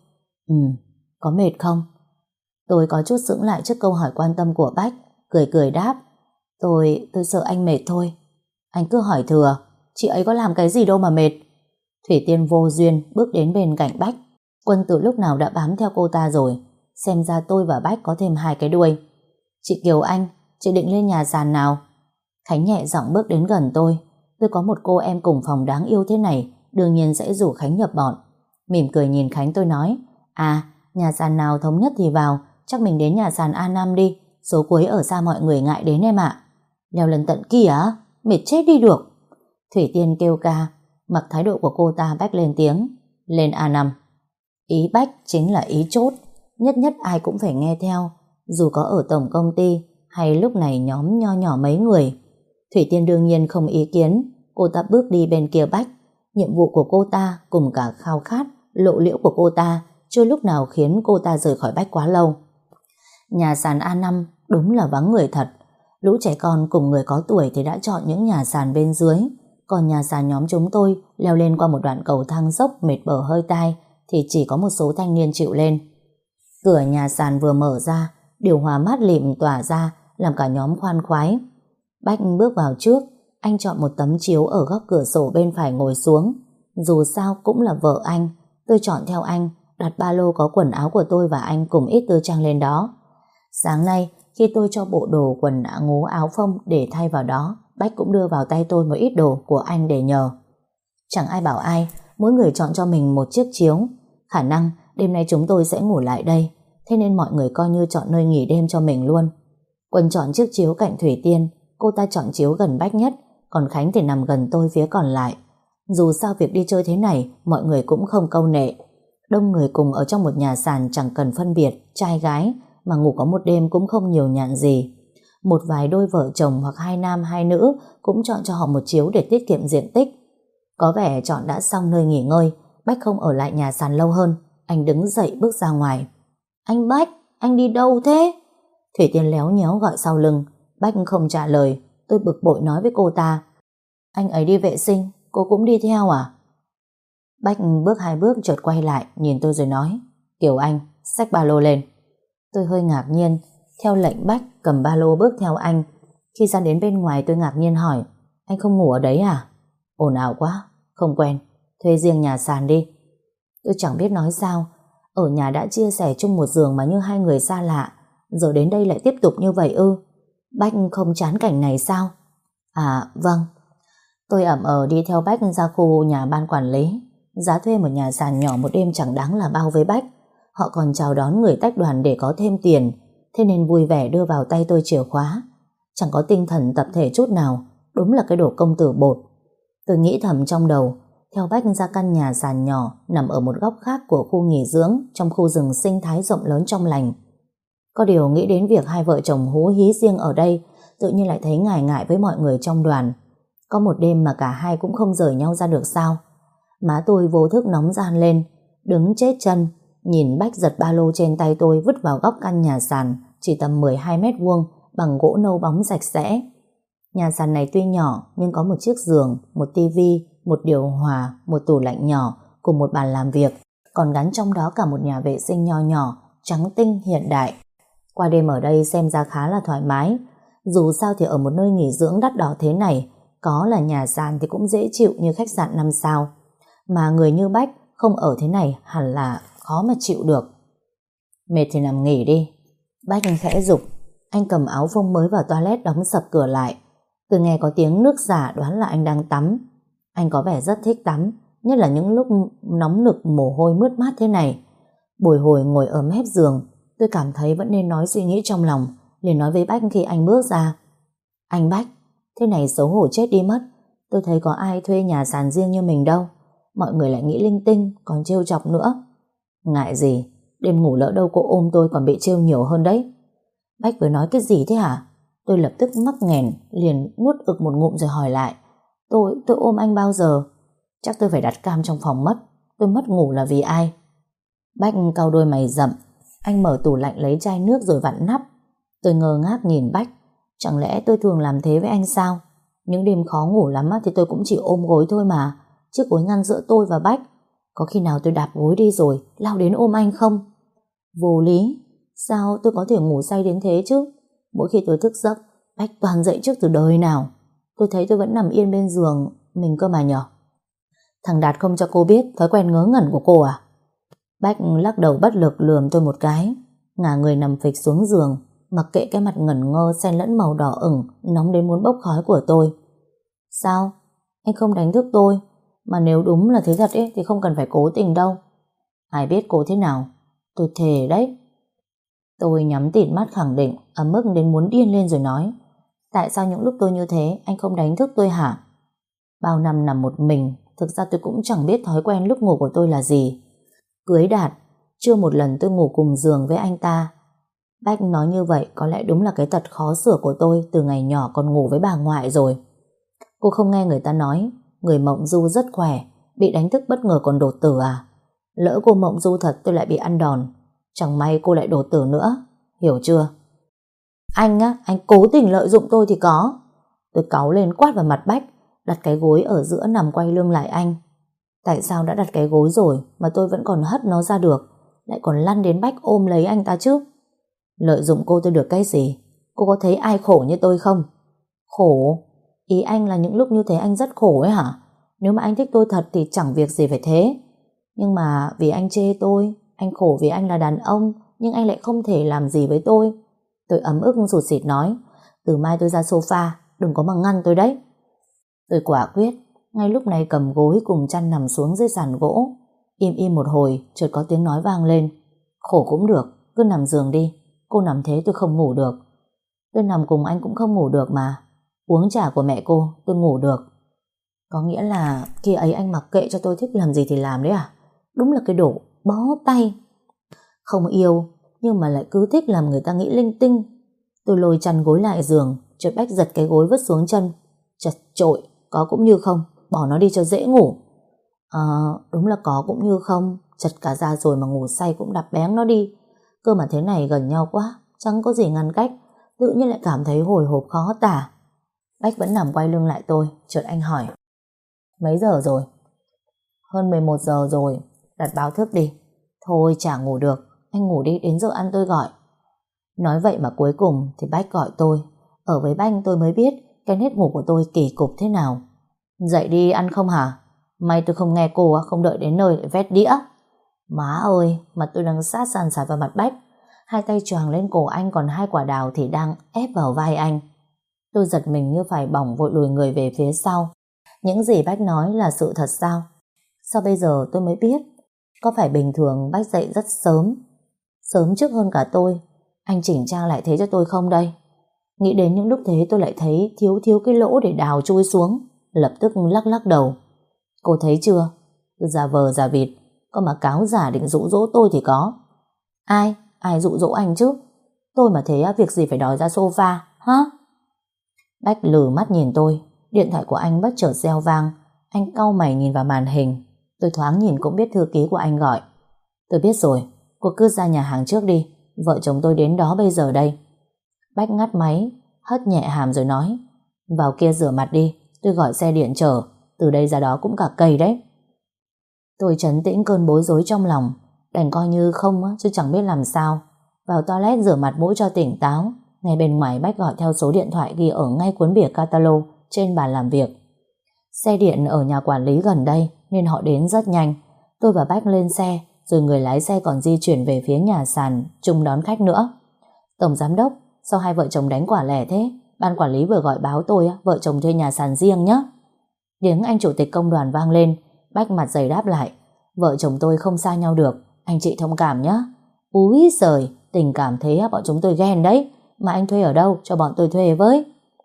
Có mệt không? Tôi có chút sững lại trước câu hỏi quan tâm của Bách, cười cười đáp. Tôi sợ anh mệt thôi. Anh cứ hỏi thừa, chị ấy có làm cái gì đâu mà mệt. Thủy Tiên vô duyên bước đến bên cạnh Bách. Quân từ lúc nào đã bám theo cô ta rồi. Xem ra tôi và Bách có thêm hai cái đuôi. Chị Kiều Anh, chị định lên nhà sàn nào? Khánh nhẹ giọng bước đến gần tôi. Tôi có một cô em cùng phòng đáng yêu thế này, đương nhiên sẽ rủ Khánh nhập bọn. Mỉm cười nhìn Khánh tôi nói, nhà sàn nào thống nhất thì vào, chắc mình đến nhà sàn A5 đi, số cuối ở xa mọi người ngại đến em ạ. Leo lên tận kia á, mệt chết đi được. Thủy Tiên kêu ca, mặc thái độ của cô ta Bách lên tiếng. Lên A5. Ý Bách chính là ý chốt, nhất nhất ai cũng phải nghe theo, dù có ở tổng công ty hay lúc này nhóm nho nhỏ mấy người. Thủy Tiên đương nhiên không ý kiến, cô ta bước đi bên kia Bách. Nhiệm vụ của cô ta cùng cả khao khát, lộ liễu của cô ta chưa lúc nào khiến cô ta rời khỏi Bách quá lâu. Nhà sàn A5 đúng là vắng người thật. Lũ trẻ con cùng người có tuổi thì đã chọn những nhà sàn bên dưới, còn nhà sàn nhóm chúng tôi leo lên qua một đoạn cầu thang dốc mệt bở hơi tai thì chỉ có một số thanh niên chịu lên. Cửa nhà sàn vừa mở ra, điều hòa mát lịm tỏa ra làm cả nhóm khoan khoái. Bách bước vào trước, anh chọn một tấm chiếu ở góc cửa sổ bên phải ngồi xuống. Dù sao cũng là vợ anh, tôi chọn theo anh, đặt ba lô có quần áo của tôi và anh cùng ít tư trang lên đó. Sáng nay, khi tôi cho bộ đồ quần ngố áo phông để thay vào đó, Bách cũng đưa vào tay tôi một ít đồ của anh để nhờ. Chẳng ai bảo ai, mỗi người chọn cho mình một chiếc chiếu. Khả năng đêm nay chúng tôi sẽ ngủ lại đây, thế nên mọi người coi như chọn nơi nghỉ đêm cho mình luôn. Quân chọn chiếc chiếu cạnh Thủy Tiên, cô ta chọn chiếu gần Bách nhất, còn Khánh thì nằm gần tôi phía còn lại. Dù sao việc đi chơi thế này, mọi người cũng không câu nệ. Đông người cùng ở trong một nhà sàn chẳng cần phân biệt trai gái, mà ngủ có một đêm cũng không nhiều nhạn gì. Một vài đôi vợ chồng hoặc hai nam hai nữ cũng chọn cho họ một chiếu để tiết kiệm diện tích. Có vẻ chọn đã xong nơi nghỉ ngơi, Bách không ở lại nhà sàn lâu hơn. Anh đứng dậy bước ra ngoài. Anh Bách, anh đi đâu thế? Thủy Tiên léo nhéo gọi sau lưng. Bách không trả lời. Tôi bực bội nói với cô ta. Anh ấy đi vệ sinh, cô cũng đi theo à? Bách bước hai bước chợt quay lại, nhìn tôi rồi nói. Kiều Anh, xách ba lô lên. Tôi hơi ngạc nhiên, theo lệnh Bách cầm ba lô bước theo anh. Khi ra đến bên ngoài tôi ngạc nhiên hỏi. Anh không ngủ ở đấy à? Ồn ào quá, không quen, thuê riêng nhà sàn đi. Tôi chẳng biết nói sao. Ở nhà đã chia sẻ chung một giường mà như hai người xa lạ, giờ đến đây lại tiếp tục như vậy ư? Bách không chán cảnh này sao? À vâng. Tôi ậm đi theo Bách ra khu nhà ban quản lý. Giá thuê một nhà sàn nhỏ một đêm chẳng đáng là bao với Bách. Họ còn chào đón người tách đoàn để có thêm tiền, thế nên vui vẻ đưa vào tay tôi chìa khóa. Chẳng có tinh thần tập thể chút nào, đúng là cái đồ công tử bột. Tôi nghĩ thầm trong đầu, theo Bách ra căn nhà sàn nhỏ nằm ở một góc khác của khu nghỉ dưỡng trong khu rừng sinh thái rộng lớn trong lành. Có điều nghĩ đến việc hai vợ chồng hú hí riêng ở đây, tự nhiên lại thấy ngại ngại với mọi người trong đoàn. Có một đêm mà cả hai cũng không rời nhau ra được sao? Má tôi vô thức nóng gian lên, đứng chết chân, nhìn Bách giật ba lô trên tay tôi vứt vào góc căn nhà sàn chỉ tầm 12 mét vuông bằng gỗ nâu bóng sạch sẽ. Nhà sàn này tuy nhỏ nhưng có một chiếc giường, một tivi, một điều hòa, một tủ lạnh nhỏ cùng một bàn làm việc, còn gắn trong đó cả một nhà vệ sinh nho nhỏ, trắng tinh hiện đại. Qua đêm ở đây xem ra khá là thoải mái. Dù sao thì ở một nơi nghỉ dưỡng đắt đỏ thế này, có là nhà sàn thì cũng dễ chịu như khách sạn 5 sao. Mà người như Bách không ở thế này hẳn là khó mà chịu được. Mệt thì nằm nghỉ đi. Bách khẽ giục. Anh cầm áo phông mới vào toilet đóng sập cửa lại. Tôi nghe có tiếng nước xả đoán là anh đang tắm. Anh có vẻ rất thích tắm, nhất là những lúc nóng nực mồ hôi mướt mát thế này. Bồi hồi ngồi ở mép giường, tôi cảm thấy vẫn nên nói suy nghĩ trong lòng, liền nói với Bách khi anh bước ra. Anh Bách, thế này xấu hổ chết đi mất. Tôi thấy có ai thuê nhà sàn riêng như mình đâu. Mọi người lại nghĩ linh tinh, còn trêu chọc nữa. Ngại gì, đêm ngủ lỡ đâu cô ôm tôi còn bị trêu nhiều hơn đấy. Bách vừa nói cái gì thế hả? Tôi lập tức mắc nghẹn, liền nuốt ực một ngụm rồi hỏi lại. Tôi ôm anh bao giờ? Chắc tôi phải đặt cam trong phòng mất. Tôi mất ngủ là vì ai? Bách cau đôi mày rậm. Anh mở tủ lạnh lấy chai nước rồi vặn nắp. Tôi ngơ ngác nhìn Bách. Chẳng lẽ tôi thường làm thế với anh sao? Những đêm khó ngủ lắm thì tôi cũng chỉ ôm gối thôi mà. Chiếc gối ngăn giữa tôi và Bách. Có khi nào tôi đạp gối đi rồi lao đến ôm anh không? Vô lý. Sao tôi có thể ngủ say đến thế chứ? Mỗi khi tôi thức giấc, Bách toàn dậy trước từ đời nào. Tôi thấy tôi vẫn nằm yên bên giường mình cơ mà nhở. Thằng Đạt không cho cô biết thói quen ngớ ngẩn của cô à? Bách lắc đầu bất lực lườm tôi một cái, ngả người nằm phịch xuống giường, mặc kệ cái mặt ngẩn ngơ xen lẫn màu đỏ ửng nóng đến muốn bốc khói của tôi. Sao? Anh không đánh thức tôi? Mà nếu đúng là thế thật ấy thì không cần phải cố tình đâu. Ai biết cô thế nào? Tôi thề đấy. Tôi nhắm tịt mắt khẳng định, ấm ức đến muốn điên lên rồi nói: Tại sao những lúc tôi như thế anh không đánh thức tôi hả? Bao năm nằm một mình, thực ra tôi cũng chẳng biết thói quen lúc ngủ của tôi là gì. Cưới Đạt, chưa một lần tôi ngủ cùng giường với anh ta. Bách nói như vậy có lẽ đúng là cái tật khó sửa của tôi từ ngày nhỏ còn ngủ với bà ngoại rồi. Cô không nghe người ta nói người mộng du rất khỏe, bị đánh thức bất ngờ còn đột tử à? Lỡ cô mộng du thật tôi lại bị ăn đòn, chẳng may cô lại đột tử nữa, hiểu chưa? Anh á, anh cố tình lợi dụng tôi thì có. Tôi cáu lên quát vào mặt Bách, đặt cái gối ở giữa nằm quay lưng lại anh. Tại sao đã đặt cái gối rồi mà tôi vẫn còn hất nó ra được, lại còn lăn đến Bách ôm lấy anh ta chứ? Lợi dụng cô tôi được cái gì? Cô có thấy ai khổ như tôi không? Khổ? Ý anh là những lúc như thế anh rất khổ ấy hả? Nếu mà anh thích tôi thật thì chẳng việc gì phải thế. Nhưng mà vì anh chê tôi, anh khổ vì anh là đàn ông, nhưng anh lại không thể làm gì với tôi. Tôi ấm ức sụt sịt nói: Từ mai tôi ra sofa, đừng có mà ngăn tôi đấy. Tôi quả quyết, ngay lúc này cầm gối cùng chăn nằm xuống dưới sàn gỗ. Im im một hồi, chợt có tiếng nói vang lên: Khổ cũng được, cứ nằm giường đi. Cô nằm thế tôi không ngủ được. Tôi nằm cùng anh cũng không ngủ được mà. Uống trà của mẹ cô, tôi ngủ được. Có nghĩa là khi ấy anh mặc kệ cho tôi thích làm gì thì làm đấy à? Đúng là cái đồ bó tay. Không yêu, nhưng mà lại cứ thích làm người ta nghĩ linh tinh. Tôi lôi chăn gối lại giường, chợt Bách giật cái gối vứt xuống chân. Chật chội, có cũng như không, bỏ nó đi cho dễ ngủ. Đúng là có cũng như không, chật cả ra rồi mà ngủ say cũng đạp bén nó đi. Cơ mà thế này gần nhau quá, chẳng có gì ngăn cách, tự nhiên lại cảm thấy hồi hộp khó tả. Bách vẫn nằm quay lưng lại tôi, chợt anh hỏi: Mấy giờ rồi? Hơn 11 giờ rồi, đặt báo thức đi. Thôi chả ngủ được, anh ngủ đi, đến giờ ăn tôi gọi. Nói vậy mà cuối cùng thì Bách gọi tôi. Ở với Bách tôi mới biết cái nét ngủ của tôi kỳ cục thế nào. Dậy đi, ăn không hả? May tôi không nghe cô, không đợi đến nơi lại vét đĩa. Má ơi, mặt tôi đang sát sàn sạt vào mặt Bách. Hai tay choàng lên cổ anh, còn hai quả đào thì đang ép vào vai anh. Tôi giật mình như phải bỏng, vội lùi người về phía sau. Những gì Bách nói là sự thật sao? Sao bây giờ tôi mới biết? Có phải bình thường Bách dậy rất sớm, sớm trước hơn cả tôi, anh chỉnh trang lại thế cho tôi không đây? Nghĩ đến những lúc thế tôi lại thấy thiếu cái lỗ để đào chui xuống, lập tức lắc lắc đầu. Cô thấy chưa? Cứ giả vờ giả vịt, có mà cáo giả định dụ dỗ tôi thì có. Ai dụ dỗ anh chứ? Tôi mà thế việc gì phải đòi ra sofa, hả? Bách lử mắt nhìn tôi. Điện thoại của anh bất chợt reo vang. Anh cau mày nhìn vào màn hình. Tôi thoáng nhìn cũng biết thư ký của anh gọi. Tôi biết rồi, cô cứ ra nhà hàng trước đi, vợ chồng tôi đến đó bây giờ đây. Bách ngắt máy, hất nhẹ hàm rồi nói: Vào kia rửa mặt đi, tôi gọi xe điện chở, từ đây ra đó cũng cả cây đấy. Tôi trấn tĩnh cơn bối rối trong lòng, đành coi như không chứ chẳng biết làm sao. Vào toilet rửa mặt mũi cho tỉnh táo. Ngay bên ngoài Bách gọi theo số điện thoại ghi ở ngay cuốn bìa catalog trên bàn làm việc. Xe điện ở nhà quản lý gần đây nên họ đến rất nhanh. Tôi và Bách lên xe, rồi người lái xe còn di chuyển về phía nhà sàn chung đón khách nữa. Tổng giám đốc, sao hai vợ chồng đánh quả lẻ thế? Ban quản lý vừa gọi báo tôi vợ chồng thuê nhà sàn riêng nhé. Tiếng anh chủ tịch công đoàn vang lên. Bách mặt dày đáp lại: Vợ chồng tôi không xa nhau được, anh chị thông cảm nhé. Úi giời, tình cảm thế bọn chúng tôi ghen đấy. Mà anh thuê ở đâu cho bọn tôi thuê với?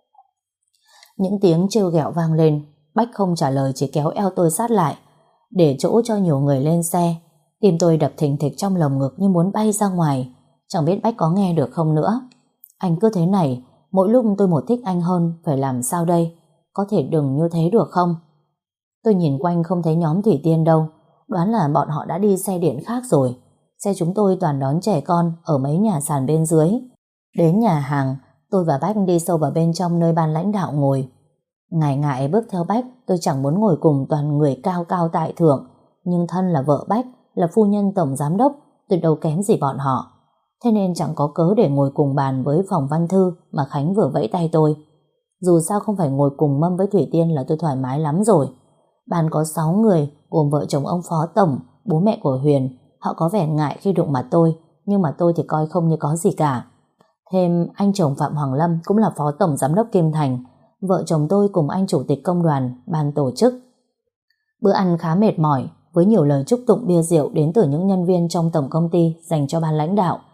Những tiếng trêu ghẹo vang lên. Bách không trả lời, chỉ kéo eo tôi sát lại để chỗ cho nhiều người lên xe. Tim tôi đập thình thịch trong lồng ngực như muốn bay ra ngoài. Chẳng biết Bách có nghe được không nữa. Anh cứ thế này, mỗi lúc tôi một thích anh hơn. Phải làm sao đây? Có thể đừng như thế được không? Tôi nhìn quanh không thấy nhóm Thủy Tiên đâu. Đoán là bọn họ đã đi xe điện khác rồi. Xe chúng tôi toàn đón trẻ con ở mấy nhà sàn bên dưới. Đến nhà hàng, tôi và Bách đi sâu vào bên trong nơi ban lãnh đạo ngồi. Ngại ngại bước theo Bách, tôi chẳng muốn ngồi cùng toàn người cao cao tại thượng. Nhưng thân là vợ Bách, là phu nhân tổng giám đốc, tôi đâu kém gì bọn họ. Thế nên chẳng có cớ để ngồi cùng bàn với Phòng Văn Thư mà Khánh vừa vẫy tay tôi. Dù sao không phải ngồi cùng mâm với Thủy Tiên là tôi thoải mái lắm rồi. Bàn có 6 người, gồm vợ chồng ông Phó Tổng, bố mẹ của Huyền. Họ có vẻ ngại khi đụng mặt tôi, nhưng mà tôi thì coi không như có gì cả. Thêm anh chồng Phạm Hoàng Lâm cũng là Phó Tổng Giám đốc Kim Thành. Vợ chồng tôi cùng anh Chủ tịch Công đoàn, ban tổ chức. Bữa ăn khá mệt mỏi, với nhiều lời chúc tụng bia rượu đến từ những nhân viên trong tổng công ty dành cho ban lãnh đạo.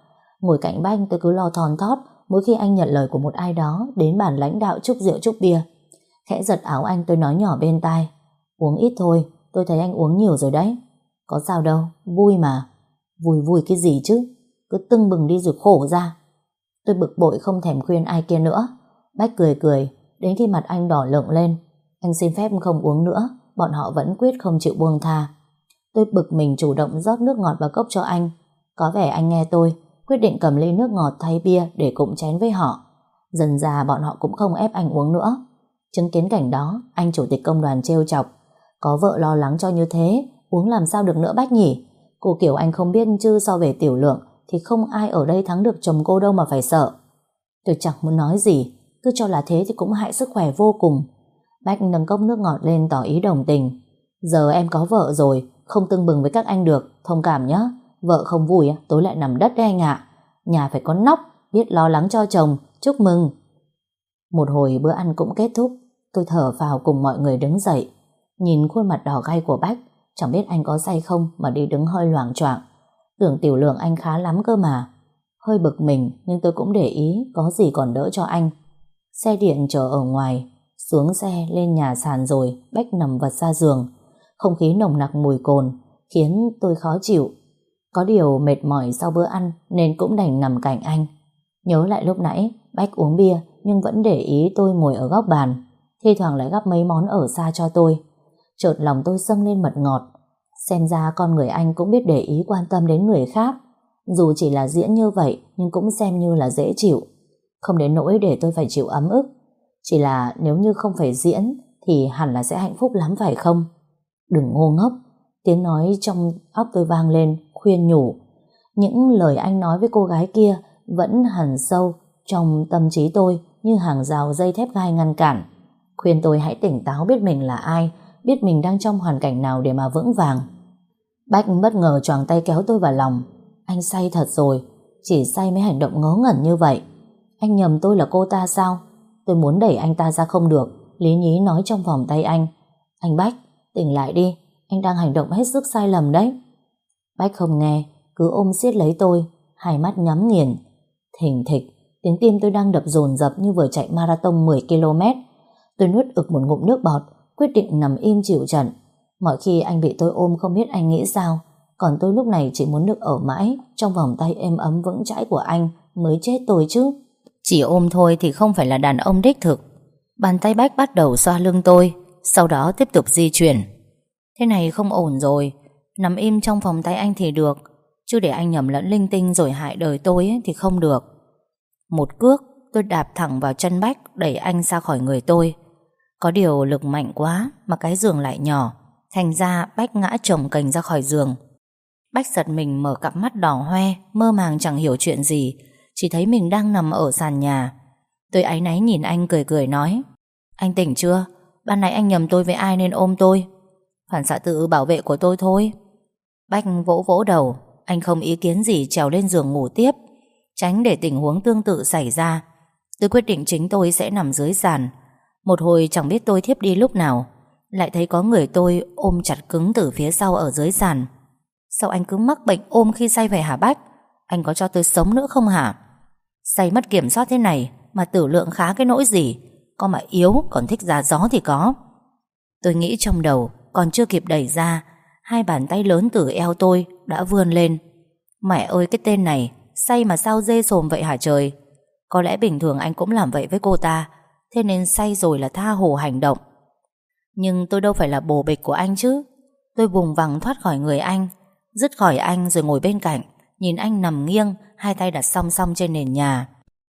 Ngồi cạnh Bách tôi cứ lo thon thót mỗi khi anh nhận lời của một ai đó đến bàn lãnh đạo chúc rượu chúc bia. Khẽ giật áo anh, tôi nói nhỏ bên tai: uống ít thôi, tôi thấy anh uống nhiều rồi đấy. Có sao đâu, vui mà. Vui vui cái gì chứ, cứ tưng bừng đi rồi khổ ra. Tôi bực bội không thèm khuyên ai kia nữa. Bách cười cười, đến khi mặt anh đỏ lựng lên. Anh xin phép không uống nữa, bọn họ vẫn quyết không chịu buông tha. Tôi bực mình chủ động rót nước ngọt vào cốc cho anh. Có vẻ anh nghe tôi, quyết định cầm ly nước ngọt thay bia để cụm chén với họ. Dần dà bọn họ cũng không ép anh uống nữa. Chứng kiến cảnh đó, anh chủ tịch công đoàn trêu chọc: có vợ lo lắng cho như thế, uống làm sao được nữa Bách nhỉ? Cô kiểu anh không biết chứ so về tiểu lượng thì không ai ở đây thắng được chồng cô đâu mà phải sợ. Tôi chẳng muốn nói gì, cứ cho là thế thì cũng hại sức khỏe vô cùng. Bách nâng cốc nước ngọt lên tỏ ý đồng tình. Giờ em có vợ rồi, không tưng bừng với các anh được, thông cảm nhé. Vợ không vui tối lại nằm đất đấy anh ạ. Nhà phải có nóc, biết lo lắng cho chồng, chúc mừng. Một hồi bữa ăn cũng kết thúc, tôi thở phào cùng mọi người đứng dậy. Nhìn khuôn mặt đỏ gay của Bách, chẳng biết anh có say không mà đi đứng hơi loạng choạng. Tưởng tiểu lượng anh khá lắm cơ mà. Hơi bực mình nhưng tôi cũng để ý có gì còn đỡ cho anh. Xe điện chờ ở ngoài, xuống xe lên nhà sàn rồi Bách nằm vật ra giường. Không khí nồng nặc mùi cồn khiến tôi khó chịu. Có điều mệt mỏi sau bữa ăn nên cũng đành nằm cạnh anh. Nhớ lại lúc nãy Bách uống bia nhưng vẫn để ý tôi ngồi ở góc bàn, thi thoảng lại gắp mấy món ở xa cho tôi. Chợt lòng tôi dâng lên mật ngọt. Xem ra con người anh cũng biết để ý quan tâm đến người khác. Dù chỉ là diễn như vậy nhưng cũng xem như là dễ chịu, không đến nỗi để tôi phải chịu ấm ức. Chỉ là nếu như không phải diễn thì hẳn là sẽ hạnh phúc lắm phải không? Đừng ngô ngốc. Tiếng nói trong óc tôi vang lên khuyên nhủ. Những lời anh nói với cô gái kia vẫn hằn sâu trong tâm trí tôi như hàng rào dây thép gai ngăn cản. Khuyên tôi hãy tỉnh táo, biết mình là ai, biết mình đang trong hoàn cảnh nào để mà vững vàng. Bách bất ngờ choàng tay kéo tôi vào lòng. Anh say thật rồi, chỉ say mới hành động ngớ ngẩn như vậy. Anh nhầm tôi là cô ta sao? Tôi muốn đẩy anh ta ra không được, lý nhí nói trong vòng tay anh: anh Bách, tỉnh lại đi, anh đang hành động hết sức sai lầm đấy. Bách không nghe, cứ ôm siết lấy tôi, hai mắt nhắm nghiền. Thình thịch, tiếng tim tôi đang đập dồn dập như vừa chạy marathon 10 km. Tôi nuốt ực một ngụm nước bọt, quyết định nằm im chịu trận. Mọi khi anh bị tôi ôm không biết anh nghĩ sao, còn tôi lúc này chỉ muốn được ở mãi trong vòng tay êm ấm vững chãi của anh mới chết tôi chứ. Chỉ ôm thôi thì không phải là đàn ông đích thực. Bàn tay Bách bắt đầu xoa lưng tôi, sau đó tiếp tục di chuyển. Thế này không ổn rồi, nằm im trong vòng tay anh thì được, chứ để anh nhầm lẫn linh tinh rồi hại đời tôi ấy thì không được. Một cước tôi đạp thẳng vào chân Bách, đẩy anh ra khỏi người tôi. Có điều lực mạnh quá mà cái giường lại nhỏ, thành ra Bách ngã chồng kềnh ra khỏi giường. Bách giật mình mở cặp mắt đỏ hoe, mơ màng chẳng hiểu chuyện gì, chỉ thấy mình đang nằm ở sàn nhà. Tôi áy náy nhìn anh cười cười nói: anh tỉnh chưa? Ban nãy anh nhầm tôi với ai nên ôm tôi. Phản xạ tự bảo vệ của tôi thôi. Bách vỗ vỗ đầu. Anh không ý kiến gì trèo lên giường ngủ tiếp, tránh để tình huống tương tự xảy ra. Tôi quyết định chính tôi sẽ nằm dưới sàn. Một hồi chẳng biết tôi thiếp đi lúc nào, lại thấy có người tôi ôm chặt cứng từ phía sau ở dưới sàn. Sao anh cứ mắc bệnh ôm khi say vậy hả Bách? Anh có cho tôi sống nữa không hả? Say mất kiểm soát thế này mà tử lượng khá cái nỗi gì? Con mà yếu còn thích ra gió thì có. Tôi nghĩ trong đầu, còn chưa kịp đẩy ra, hai bàn tay lớn từ eo tôi đã vươn lên. Mẹ ơi, cái tên này say mà sao dê sồm vậy hả trời? Có lẽ bình thường anh cũng làm vậy với cô ta, thế nên say rồi là tha hồ hành động. Nhưng tôi đâu phải là bồ bịch của anh chứ. Tôi vùng vằng thoát khỏi người anh, dứt khỏi anh rồi ngồi bên cạnh, nhìn anh nằm nghiêng, hai tay đặt song song trên nền nhà.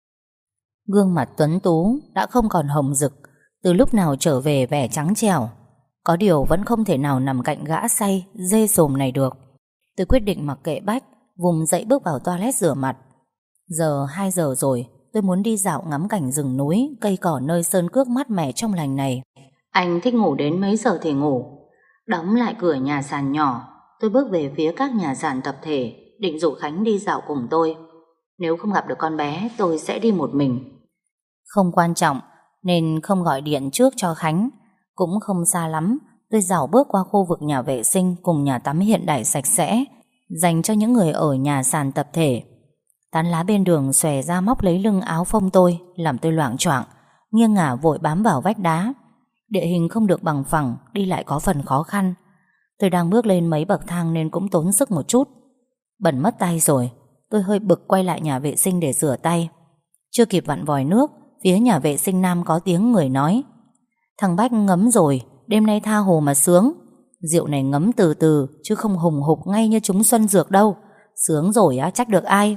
Gương mặt tuấn tú đã không còn hồng rực, từ lúc nào trở về vẻ trắng trẻo. Có điều vẫn không thể nào nằm cạnh gã say dê sồm này được. Tôi quyết định mặc kệ Bách, vùng dậy bước vào toilet rửa mặt. Giờ 2 giờ rồi, tôi muốn đi dạo ngắm cảnh rừng núi, cây cỏ nơi sơn cước mát mẻ trong lành này. Anh thích ngủ đến mấy giờ thì ngủ. Đóng lại cửa nhà sàn nhỏ, tôi bước về phía các nhà sàn tập thể, định dụ Khánh đi dạo cùng tôi. Nếu không gặp được con bé, tôi sẽ đi một mình. Không quan trọng, nên không gọi điện trước cho Khánh. Cũng không xa lắm, tôi dạo bước qua khu vực nhà vệ sinh cùng nhà tắm hiện đại sạch sẽ, dành cho những người ở nhà sàn tập thể. Tán lá bên đường xòe ra móc lấy lưng áo phông tôi, làm tôi loạng choạng, nghiêng ngả vội bám vào vách đá. Địa hình không được bằng phẳng, đi lại có phần khó khăn. Tôi đang bước lên mấy bậc thang nên cũng tốn sức một chút. Bẩn mất tay rồi, tôi hơi bực quay lại nhà vệ sinh để rửa tay. Chưa kịp vặn vòi nước, phía nhà vệ sinh nam có tiếng người nói: "Thằng Bách ngấm rồi, đêm nay tha hồ mà sướng. Rượu này ngấm từ từ chứ không hùng hục ngay như chúng xuân dược đâu. Sướng rồi á, trách được ai."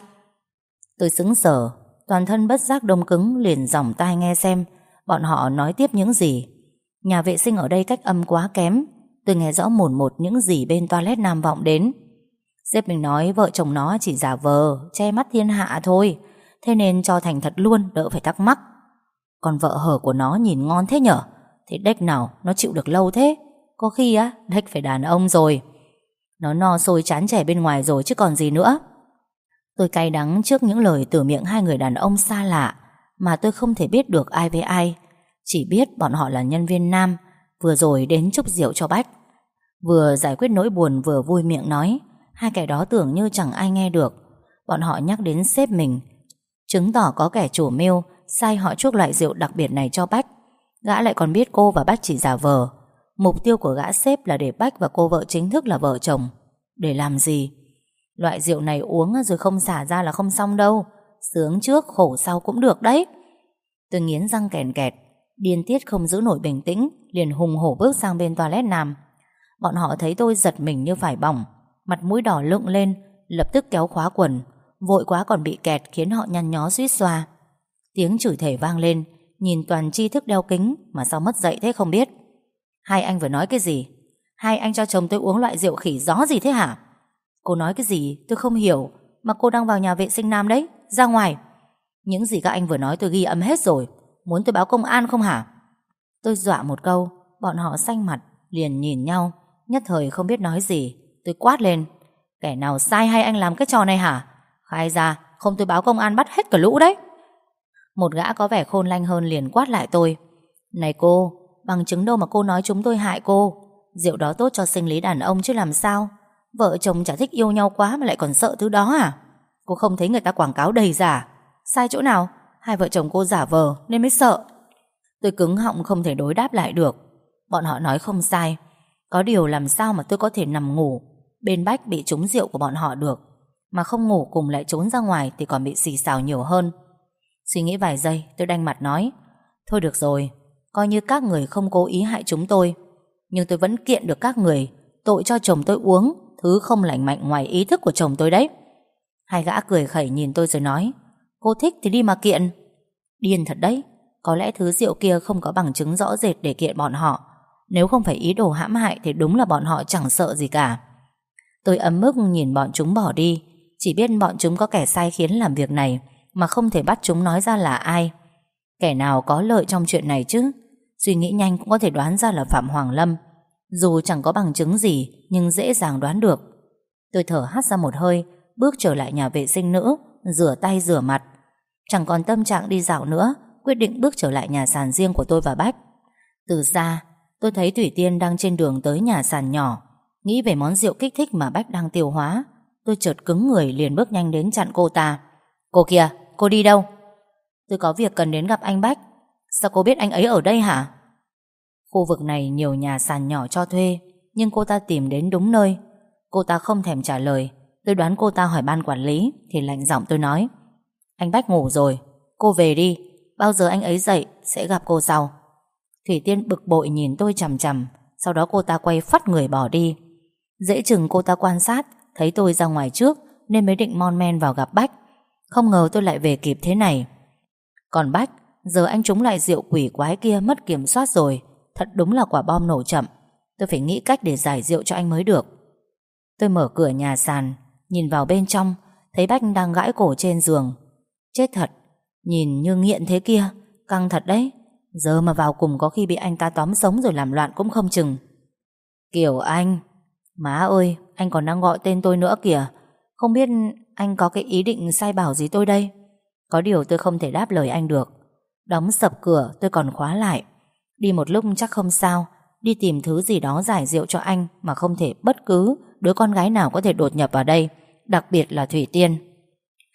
Tôi sững sờ, toàn thân bất giác đông cứng, liền dòng tai nghe xem bọn họ nói tiếp những gì. Nhà vệ sinh ở đây cách âm quá kém, tôi nghe rõ mồn một những gì bên toilet nam vọng đến. Sếp mình nói vợ chồng nó chỉ giả vờ che mắt thiên hạ thôi, thế nên cho thành thật luôn, đỡ phải thắc mắc. Còn vợ hở của nó nhìn ngon thế nhở? Thế đếch nào nó chịu được lâu thế? Có khi á, đếch phải đàn ông rồi. Nó no sôi chán trẻ bên ngoài rồi chứ còn gì nữa. Tôi cay đắng trước những lời từ miệng hai người đàn ông xa lạ mà tôi không thể biết được ai với ai. Chỉ biết bọn họ là nhân viên nam, vừa rồi đến chúc rượu cho Bách. Vừa giải quyết nỗi buồn vừa vui miệng nói. Hai kẻ đó tưởng như chẳng ai nghe được. Bọn họ nhắc đến sếp mình, chứng tỏ có kẻ chủ mưu sai họ chuốc loại rượu đặc biệt này cho Bách. Gã lại còn biết cô và Bách chỉ giả vờ. Mục tiêu của gã sếp là để Bách và cô vợ chính thức là vợ chồng. Để làm gì? Loại rượu này uống rồi không xả ra là không xong đâu. Sướng trước khổ sau cũng được đấy. Tôi nghiến răng kèn kẹt, điên tiết không giữ nổi bình tĩnh, liền hùng hổ bước sang bên toilet nam. Bọn họ thấy tôi giật mình như phải bỏng, mặt mũi đỏ lựng lên, lập tức kéo khóa quần. Vội quá còn bị kẹt khiến họ nhăn nhó suýt xoa. Tiếng chửi thề vang lên, nhìn toàn tri thức đeo kính mà sao mất dạy thế không biết. Hai anh vừa nói cái gì? Hai anh cho chồng tôi uống loại rượu khỉ gió gì thế hả? Cô nói cái gì tôi không hiểu, mà cô đang vào nhà vệ sinh nam đấy, ra ngoài. Những gì các anh vừa nói tôi ghi âm hết rồi. Muốn tôi báo công an không hả? Tôi dọa một câu, bọn họ xanh mặt, liền nhìn nhau, nhất thời không biết nói gì. Tôi quát lên: "Kẻ nào sai hai anh làm cái trò này hả? Khai ra, không tôi báo công an bắt hết cả lũ đấy." Một gã có vẻ khôn lanh hơn liền quát lại tôi: "Này cô, bằng chứng đâu mà cô nói chúng tôi hại cô? Rượu đó tốt cho sinh lý đàn ông chứ làm sao? Vợ chồng chả thích yêu nhau quá mà lại còn sợ thứ đó à? Cô không thấy người ta quảng cáo đầy giả? Sai chỗ nào? Hai vợ chồng cô giả vờ nên mới sợ." Tôi cứng họng không thể đối đáp lại được. Bọn họ nói không sai. Có điều làm sao mà tôi có thể nằm ngủ bên Bách bị trúng rượu của bọn họ được, mà không ngủ cùng lại trốn ra ngoài thì còn bị xì xào nhiều hơn. Suy nghĩ vài giây, tôi đanh mặt nói: "Thôi được rồi, coi như các người không cố ý hại chúng tôi, nhưng tôi vẫn kiện được các người tội cho chồng tôi uống thứ không lành mạnh ngoài ý thức của chồng tôi đấy." Hai gã cười khẩy nhìn tôi rồi nói: "Cô thích thì đi mà kiện." Điên thật đấy. Có lẽ thứ rượu kia không có bằng chứng rõ rệt để kiện bọn họ. Nếu không phải ý đồ hãm hại thì đúng là bọn họ chẳng sợ gì cả. Tôi ấm ức nhìn bọn chúng bỏ đi. Chỉ biết bọn chúng có kẻ sai khiến làm việc này, mà không thể bắt chúng nói ra là ai. Kẻ nào có lợi trong chuyện này chứ? Suy nghĩ nhanh cũng có thể đoán ra là Phạm Hoàng Lâm. Dù chẳng có bằng chứng gì, nhưng dễ dàng đoán được. Tôi thở hắt ra một hơi, bước trở lại nhà vệ sinh nữ, rửa tay rửa mặt. Chẳng còn tâm trạng đi dạo nữa, quyết định bước trở lại nhà sàn riêng của tôi và Bách. Từ xa, tôi thấy Thủy Tiên đang trên đường tới nhà sàn nhỏ. Nghĩ về món rượu kích thích mà Bách đang tiêu hóa, tôi chợt cứng người liền bước nhanh đến chặn cô ta. "Cô kìa, cô đi đâu?" "Tôi có việc cần đến gặp anh Bách." "Sao cô biết anh ấy ở đây hả?" Khu vực này nhiều nhà sàn nhỏ cho thuê, nhưng cô ta tìm đến đúng nơi. Cô ta không thèm trả lời. Tôi đoán cô ta hỏi ban quản lý, thì lạnh giọng tôi nói: "Anh Bách ngủ rồi, cô về đi. Bao giờ anh ấy dậy sẽ gặp cô sau." Thủy Tiên bực bội nhìn tôi chằm chằm. Sau đó cô ta quay phắt người bỏ đi. Dễ chừng cô ta quan sát thấy tôi ra ngoài trước nên mới định mon men vào gặp Bách. Không ngờ tôi lại về kịp thế này. Còn Bách, giờ anh trúng loại rượu quỷ quái kia mất kiểm soát rồi. Thật đúng là quả bom nổ chậm. Tôi phải nghĩ cách để giải rượu cho anh mới được. Tôi mở cửa nhà sàn, nhìn vào bên trong, thấy Bách đang gãi cổ trên giường. Chết thật, nhìn như nghiện thế kia, căng thật đấy. Giờ mà vào cùng có khi bị anh ta tóm sống rồi làm loạn cũng không chừng. "Kiều Anh." "Má ơi, anh còn đang gọi tên tôi nữa kìa. Không biết anh có cái ý định sai bảo gì tôi đây?" Có điều tôi không thể đáp lời anh được. Đóng sập cửa, tôi còn khóa lại. Đi một lúc chắc không sao. Đi tìm thứ gì đó giải rượu cho anh, mà không thể bất cứ đứa con gái nào có thể đột nhập vào đây, đặc biệt là Thủy Tiên.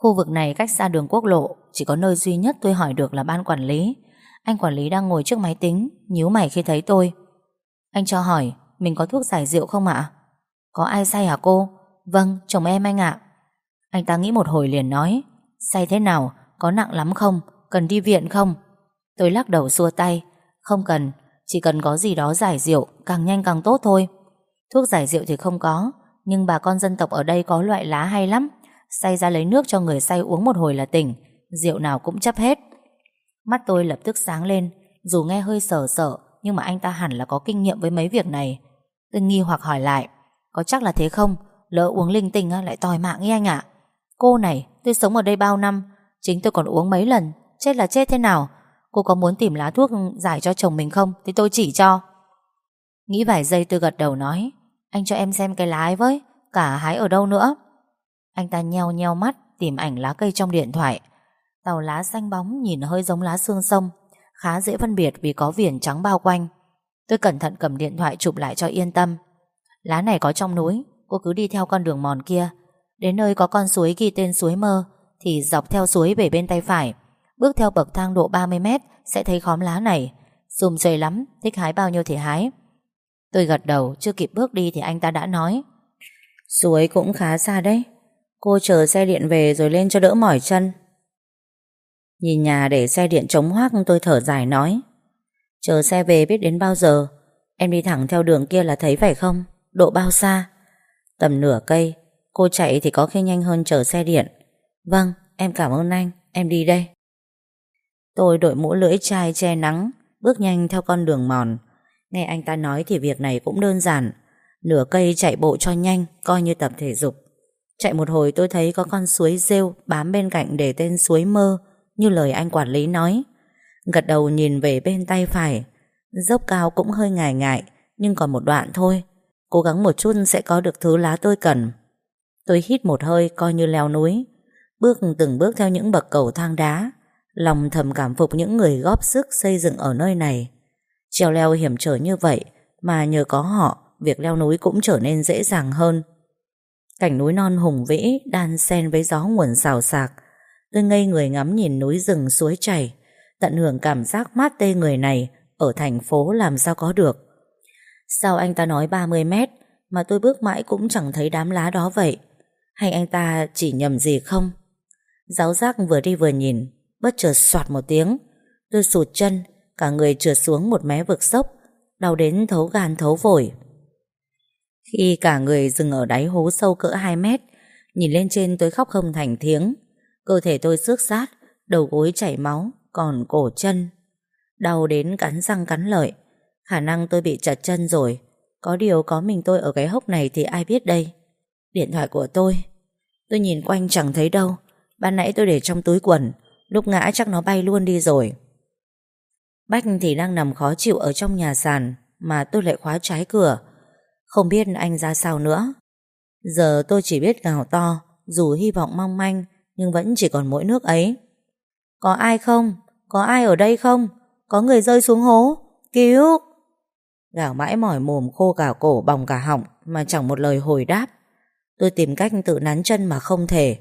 Khu vực này cách xa đường quốc lộ, chỉ có nơi duy nhất tôi hỏi được là ban quản lý. Anh quản lý đang ngồi trước máy tính, nhíu mày khi thấy tôi. Anh cho hỏi, mình có thuốc giải rượu không ạ? Có ai say hả cô? Vâng, chồng em anh ạ. Anh ta nghĩ một hồi liền nói, say thế nào? Có nặng lắm không? Cần đi viện không? Tôi lắc đầu xua tay, không cần, chỉ cần có gì đó giải rượu, càng nhanh càng tốt thôi. Thuốc giải rượu thì không có, nhưng bà con dân tộc ở đây có loại lá hay lắm. Xay ra lấy nước cho người say uống một hồi là tỉnh, rượu nào cũng chấp hết. Mắt tôi lập tức sáng lên, dù nghe hơi sợ sợ, nhưng mà anh ta hẳn là có kinh nghiệm với mấy việc này. Tôi nghi hoặc hỏi lại, có chắc là thế không? Lỡ uống linh tinh lại tòi mạng ý anh ạ. Cô này, tôi sống ở đây bao năm, chính tôi còn uống mấy lần, chết là chết thế nào? Cô có muốn tìm lá thuốc giải cho chồng mình không? Thì tôi chỉ cho. Nghĩ vài giây tôi gật đầu nói, anh cho em xem cái lá ấy với, cả hái ở đâu nữa? Anh ta nheo nheo mắt tìm ảnh lá cây trong điện thoại. Tàu lá xanh bóng nhìn hơi giống lá xương sông, khá dễ phân biệt vì có viền trắng bao quanh. Tôi cẩn thận cầm điện thoại chụp lại cho yên tâm. Lá này có trong núi, cô cứ đi theo con đường mòn kia, đến nơi có con suối ghi tên suối Mơ thì dọc theo suối về bên tay phải, bước theo bậc thang độ 30 mét sẽ thấy khóm lá này. Sum xuê lắm, thích hái bao nhiêu thì hái. Tôi gật đầu, chưa kịp bước đi thì anh ta đã nói, suối cũng khá xa đấy, cô chờ xe điện về rồi lên cho đỡ mỏi chân. Nhìn nhà để xe điện trống hoác, tôi thở dài nói, chờ xe về biết đến bao giờ. Em đi thẳng theo đường kia là thấy phải không? Độ bao xa? Tầm nửa cây. Cô chạy thì có khi nhanh hơn chờ xe điện. Vâng, em cảm ơn anh, em đi đây. Tôi đội mũ lưỡi chai che nắng, bước nhanh theo con đường mòn. Nghe anh ta nói thì việc này cũng đơn giản. Nửa cây chạy bộ cho nhanh, coi như tập thể dục. Chạy một hồi tôi thấy có con suối rêu bám bên cạnh để tên suối Mơ, như lời anh quản lý nói. Gật đầu nhìn về bên tay phải. Dốc cao cũng hơi ngại ngại, nhưng còn một đoạn thôi. Cố gắng một chút sẽ có được thứ lá tôi cần. Tôi hít một hơi coi như leo núi, bước từng bước theo những bậc cầu thang đá, lòng thầm cảm phục những người góp sức xây dựng ở nơi này. Trèo leo hiểm trở như vậy mà nhờ có họ, việc leo núi cũng trở nên dễ dàng hơn. Cảnh núi non hùng vĩ đan xen với gió nguồn xào xạc. Tôi ngây người ngắm nhìn núi rừng suối chảy, tận hưởng cảm giác mát tê người này ở thành phố làm sao có được. Sao anh ta nói 30 mét mà tôi bước mãi cũng chẳng thấy đám lá đó vậy? Hay anh ta chỉ nhầm gì không? Giáo giác vừa đi vừa nhìn, bất chợt xoạt một tiếng, tôi sụt chân, cả người trượt xuống một mé vực dốc, đau đến thấu gan thấu phổi. Khi cả người dừng ở đáy hố sâu cỡ 2 mét, nhìn lên trên tôi khóc không thành tiếng. Cơ thể tôi xước xát, đầu gối chảy máu, còn cổ chân đau đến cắn răng cắn lợi. Khả năng tôi bị trật chân rồi. Có điều có mình tôi ở cái hốc này thì ai biết đây. Điện thoại của tôi nhìn quanh chẳng thấy đâu. Ban nãy tôi để trong túi quần, lúc ngã chắc nó bay luôn đi rồi. Bách thì đang nằm khó chịu ở trong nhà sàn, mà tôi lại khóa trái cửa. Không biết anh ra sao nữa. Giờ tôi chỉ biết gào to, dù hy vọng mong manh, nhưng vẫn chỉ còn mỗi nước ấy. Có ai không? Có ai ở đây không? Có người rơi xuống hố, cứu! Gào mãi mỏi mồm khô cả cổ bòng cả họng mà chẳng một lời hồi đáp. Tôi tìm cách tự nắn chân mà không thể.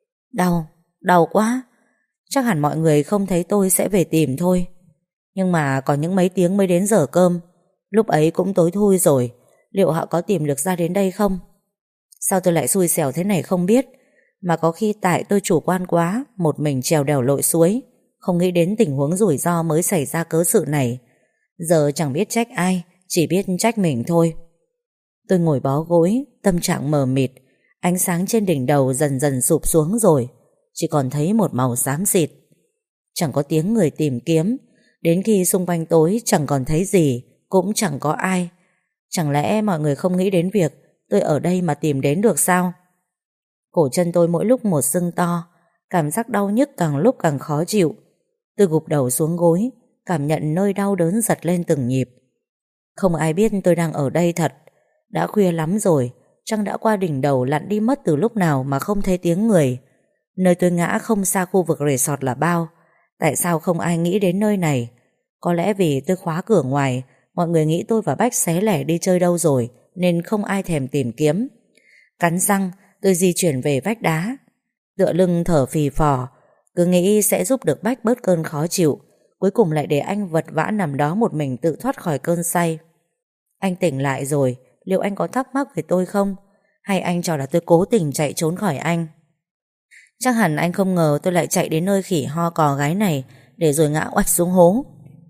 Đau quá. Chắc hẳn mọi người không thấy tôi sẽ về tìm thôi. Nhưng mà còn những mấy tiếng mới đến giờ cơm. Lúc ấy cũng tối thui rồi. Liệu họ có tìm được ra đến đây không? Sao tôi lại xui xẻo thế này không biết. Mà có khi tại tôi chủ quan quá, một mình trèo đèo lội suối, không nghĩ đến tình huống rủi ro mới xảy ra cớ sự này. Giờ chẳng biết trách ai, chỉ biết trách mình thôi. Tôi ngồi bó gối, tâm trạng mờ mịt. Ánh sáng trên đỉnh đầu dần dần sụp xuống rồi, chỉ còn thấy một màu xám xịt. Chẳng có tiếng người tìm kiếm. Đến khi xung quanh tối chẳng còn thấy gì, cũng chẳng có ai. Chẳng lẽ mọi người không nghĩ đến việc tôi ở đây mà tìm đến được sao? Cổ chân tôi mỗi lúc một sưng to, cảm giác đau nhức càng lúc càng khó chịu. Tôi gục đầu xuống gối, cảm nhận nơi đau đớn giật lên từng nhịp. Không ai biết tôi đang ở đây thật. Đã khuya lắm rồi, trăng đã qua đỉnh đầu lặn đi mất từ lúc nào mà không thấy tiếng người. Nơi tôi ngã không xa khu vực resort là bao. Tại sao không ai nghĩ đến nơi này? Có lẽ vì tôi khóa cửa ngoài, mọi người nghĩ tôi và Bách xé lẻ đi chơi đâu rồi, nên không ai thèm tìm kiếm. Cắn răng, tôi di chuyển về vách đá. Tựa lưng thở phì phò, cứ nghĩ sẽ giúp được Bách bớt cơn khó chịu, cuối cùng lại để anh vật vã nằm đó một mình tự thoát khỏi cơn say. Anh tỉnh lại rồi, liệu anh có thắc mắc về tôi không? Hay anh cho là tôi cố tình chạy trốn khỏi anh? Chắc hẳn anh không ngờ tôi lại chạy đến nơi khỉ ho cò gái này để rồi ngã oạch xuống hố.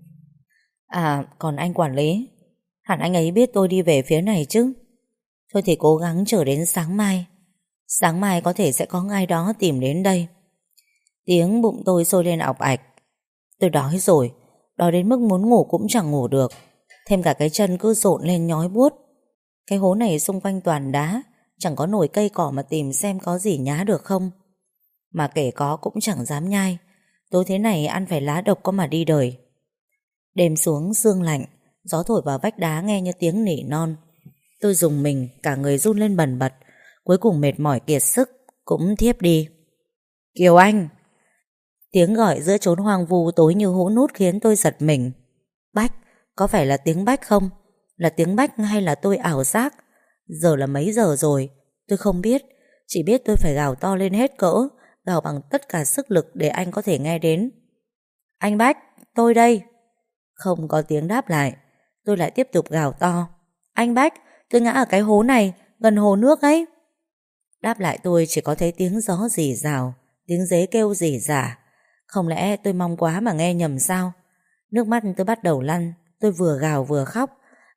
À, còn anh quản lý, hẳn anh ấy biết tôi đi về phía này chứ. Thôi thì cố gắng chờ đến sáng mai. Sáng mai có thể sẽ có ai đó tìm đến đây. Tiếng bụng tôi sôi lên ọc ạch. Tôi đói rồi, đói đến mức muốn ngủ cũng chẳng ngủ được. Thêm cả cái chân cứ rộn lên nhói buốt. Cái hố này xung quanh toàn đá, chẳng có nổi cây cỏ mà tìm xem có gì nhá được không. Mà kể có cũng chẳng dám nhai. Tối thế này ăn phải lá độc có mà đi đời. Đêm xuống sương lạnh, gió thổi vào vách đá nghe như tiếng nỉ non. Tôi rùng mình, cả người run lên bần bật. Cuối cùng mệt mỏi kiệt sức, cũng thiếp đi. Kiều Anh! Tiếng gọi giữa chốn hoang vu tối như hũ nút khiến tôi giật mình. Bách, có phải là tiếng Bách không? Là tiếng Bách hay là tôi ảo giác? Giờ là mấy giờ rồi? Tôi không biết. Chỉ biết tôi phải gào to lên hết cỡ, gào bằng tất cả sức lực để anh có thể nghe đến. Anh Bách, tôi đây. Không có tiếng đáp lại. Tôi lại tiếp tục gào to. Anh Bách, tôi ngã ở cái hố này, gần hồ nước ấy. Đáp lại tôi chỉ có thấy tiếng gió rì rào, tiếng dế kêu rỉ rả. Không lẽ tôi mong quá mà nghe nhầm sao? Nước mắt tôi bắt đầu lăn. Tôi vừa gào vừa khóc.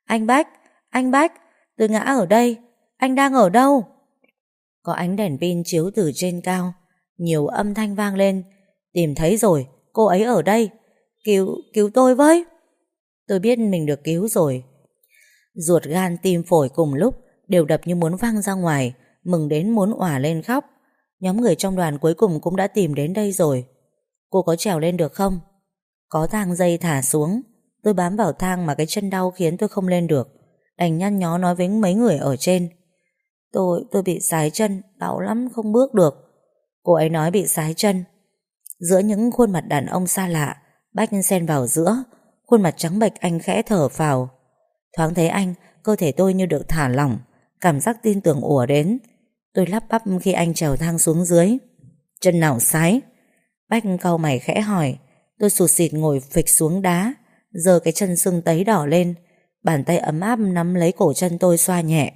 Anh Bách, tôi ngã ở đây. Anh đang ở đâu? Có ánh đèn pin chiếu từ trên cao. Nhiều âm thanh vang lên. Tìm thấy rồi, cô ấy ở đây. Cứu tôi với. Tôi biết mình được cứu rồi. Ruột gan tim phổi cùng lúc đều đập như muốn văng ra ngoài, mừng đến muốn òa lên khóc. Nhóm người trong đoàn cuối cùng cũng đã tìm đến đây rồi. Cô có trèo lên được không? Có thang dây thả xuống. Tôi bám vào thang mà cái chân đau khiến tôi không lên được. Đành nhăn nhó nói với mấy người ở trên. Tôi bị sái chân, đau lắm không bước được. Cô ấy nói bị sái chân. Giữa những khuôn mặt đàn ông xa lạ, Bách xen vào giữa. Khuôn mặt trắng bệch anh khẽ thở phào. Thoáng thấy anh, cơ thể tôi như được thả lỏng. Cảm giác tin tưởng ùa đến. Tôi lắp bắp khi anh trèo thang xuống dưới. Chân nào sái? Bách cau mày khẽ hỏi. Tôi sụt sịt ngồi phịch xuống đá, giơ cái chân sưng tấy đỏ lên. Bàn tay ấm áp nắm lấy cổ chân tôi xoa nhẹ.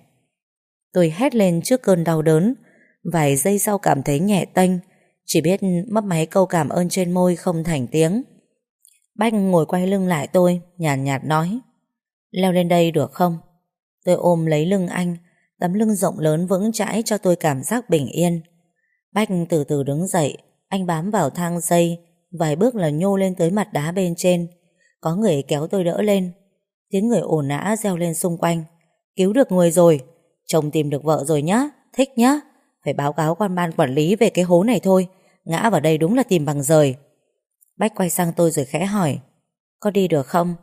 Tôi hét lên trước cơn đau đớn. Vài giây sau cảm thấy nhẹ tênh, chỉ biết mấp máy câu cảm ơn trên môi không thành tiếng. Bách ngồi quay lưng lại tôi, nhàn nhạt nói. Leo lên đây được không? Tôi ôm lấy lưng anh. Tấm lưng rộng lớn vững chãi cho tôi cảm giác bình yên. Bách từ từ đứng dậy. Anh bám vào thang dây, vài bước là nhô lên tới mặt đá bên trên. Có người kéo tôi đỡ lên. Tiếng người ồn ào reo lên xung quanh. Cứu được người rồi, chồng tìm được vợ rồi nhá, thích nhá. Phải báo cáo quan ban quản lý về cái hố này thôi. Ngã vào đây đúng là tìm bằng rời. Bách quay sang tôi rồi khẽ hỏi. Có đi được không?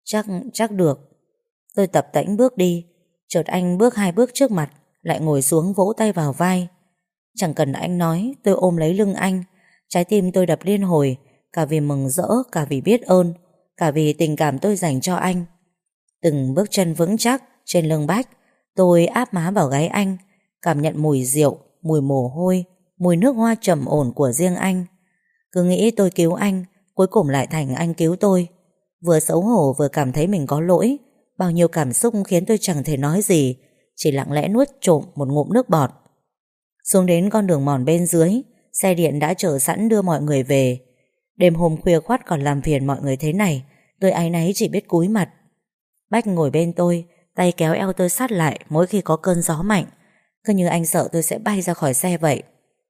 Chắc được. Tôi tập tễnh bước đi. Chợt anh bước 2 bước trước mặt, lại ngồi xuống vỗ tay vào vai. Chẳng cần anh nói, tôi ôm lấy lưng anh. Trái tim tôi đập liên hồi, cả vì mừng rỡ, cả vì biết ơn, cả vì tình cảm tôi dành cho anh. Từng bước chân vững chắc trên lưng Bách. Tôi áp má vào gáy anh, cảm nhận mùi rượu, mùi mồ hôi, mùi nước hoa trầm ổn của riêng anh. Cứ nghĩ tôi cứu anh, cuối cùng lại thành anh cứu tôi. Vừa xấu hổ vừa cảm thấy mình có lỗi. Bao nhiêu cảm xúc khiến tôi chẳng thể nói gì, chỉ lặng lẽ nuốt trộm một ngụm nước bọt. Xuống đến con đường mòn bên dưới, xe điện đã chờ sẵn đưa mọi người về. Đêm hôm khuya khoắt còn làm phiền mọi người thế này, tôi áy náy chỉ biết cúi mặt. Bách ngồi bên tôi, tay kéo eo tôi sát lại mỗi khi có cơn gió mạnh, cứ như anh sợ tôi sẽ bay ra khỏi xe vậy.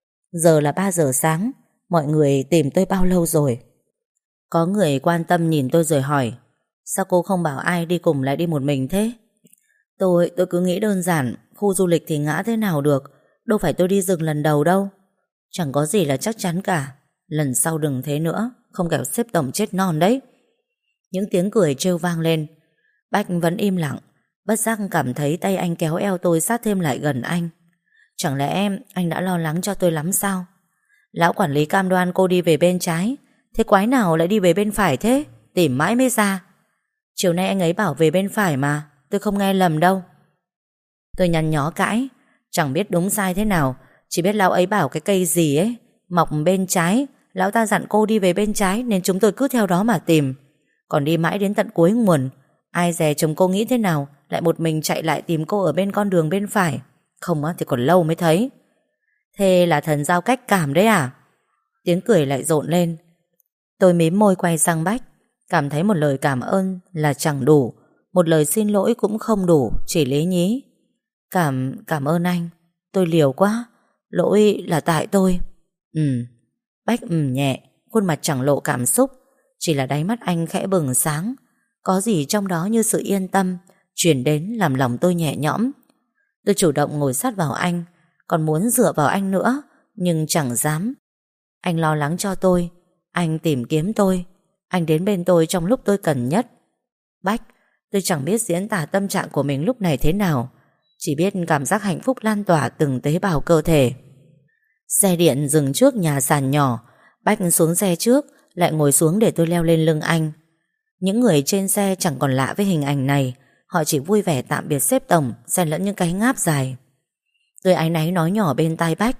Giờ là 3 giờ sáng, mọi người tìm tôi bao lâu rồi? Có người quan tâm nhìn tôi rồi hỏi. Sao cô không bảo ai đi cùng lại đi một mình thế? Tôi cứ nghĩ đơn giản, khu du lịch thì ngã thế nào được, đâu phải tôi đi rừng lần đầu đâu. Chẳng có gì là chắc chắn cả. Lần sau đừng thế nữa, không kẻo xếp tổng chết non đấy. Những tiếng cười trêu vang lên. Bách vẫn im lặng. Bất giác cảm thấy tay anh kéo eo tôi sát thêm lại gần anh. Chẳng lẽ anh đã lo lắng cho tôi lắm sao? Lão quản lý cam đoan cô đi về bên trái, thế quái nào lại đi về bên phải thế? Tìm mãi mới ra. Chiều nay anh ấy bảo về bên phải mà, tôi không nghe lầm đâu. Tôi nhăn nhó cãi. Chẳng biết đúng sai thế nào, Chỉ biết lão ấy bảo cái cây gì ấy mọc bên trái, lão ta dặn cô đi về bên trái, nên chúng tôi cứ theo đó mà tìm. Còn đi mãi đến tận cuối nguồn, ai dè chồng cô nghĩ thế nào lại một mình chạy lại tìm cô ở bên con đường bên phải. Không á thì còn lâu mới thấy. Thế là thần giao cách cảm đấy à? Tiếng cười lại rộn lên. Tôi mím môi quay sang Bách, cảm thấy một lời cảm ơn là chẳng đủ, một lời xin lỗi cũng không đủ, chỉ lý nhí. Cảm ơn anh, tôi liều quá, lỗi là tại tôi. Bách nhẹ, khuôn mặt chẳng lộ cảm xúc, chỉ là đáy mắt anh khẽ bừng sáng. Có gì trong đó như sự yên tâm truyền đến làm lòng tôi nhẹ nhõm. Tôi chủ động ngồi sát vào anh, còn muốn dựa vào anh nữa, nhưng chẳng dám. Anh lo lắng cho tôi, anh tìm kiếm tôi, anh đến bên tôi trong lúc tôi cần nhất. Bách, tôi chẳng biết diễn tả tâm trạng của mình lúc này thế nào, chỉ biết cảm giác hạnh phúc lan tỏa từng tế bào cơ thể. Xe điện dừng trước nhà sàn nhỏ. Bách xuống xe trước, lại ngồi xuống để tôi leo lên lưng anh. Những người trên xe chẳng còn lạ với hình ảnh này, họ chỉ vui vẻ tạm biệt sếp tổng, xen lẫn những cái ngáp dài. Tôi áy náy nói nhỏ bên tai Bách: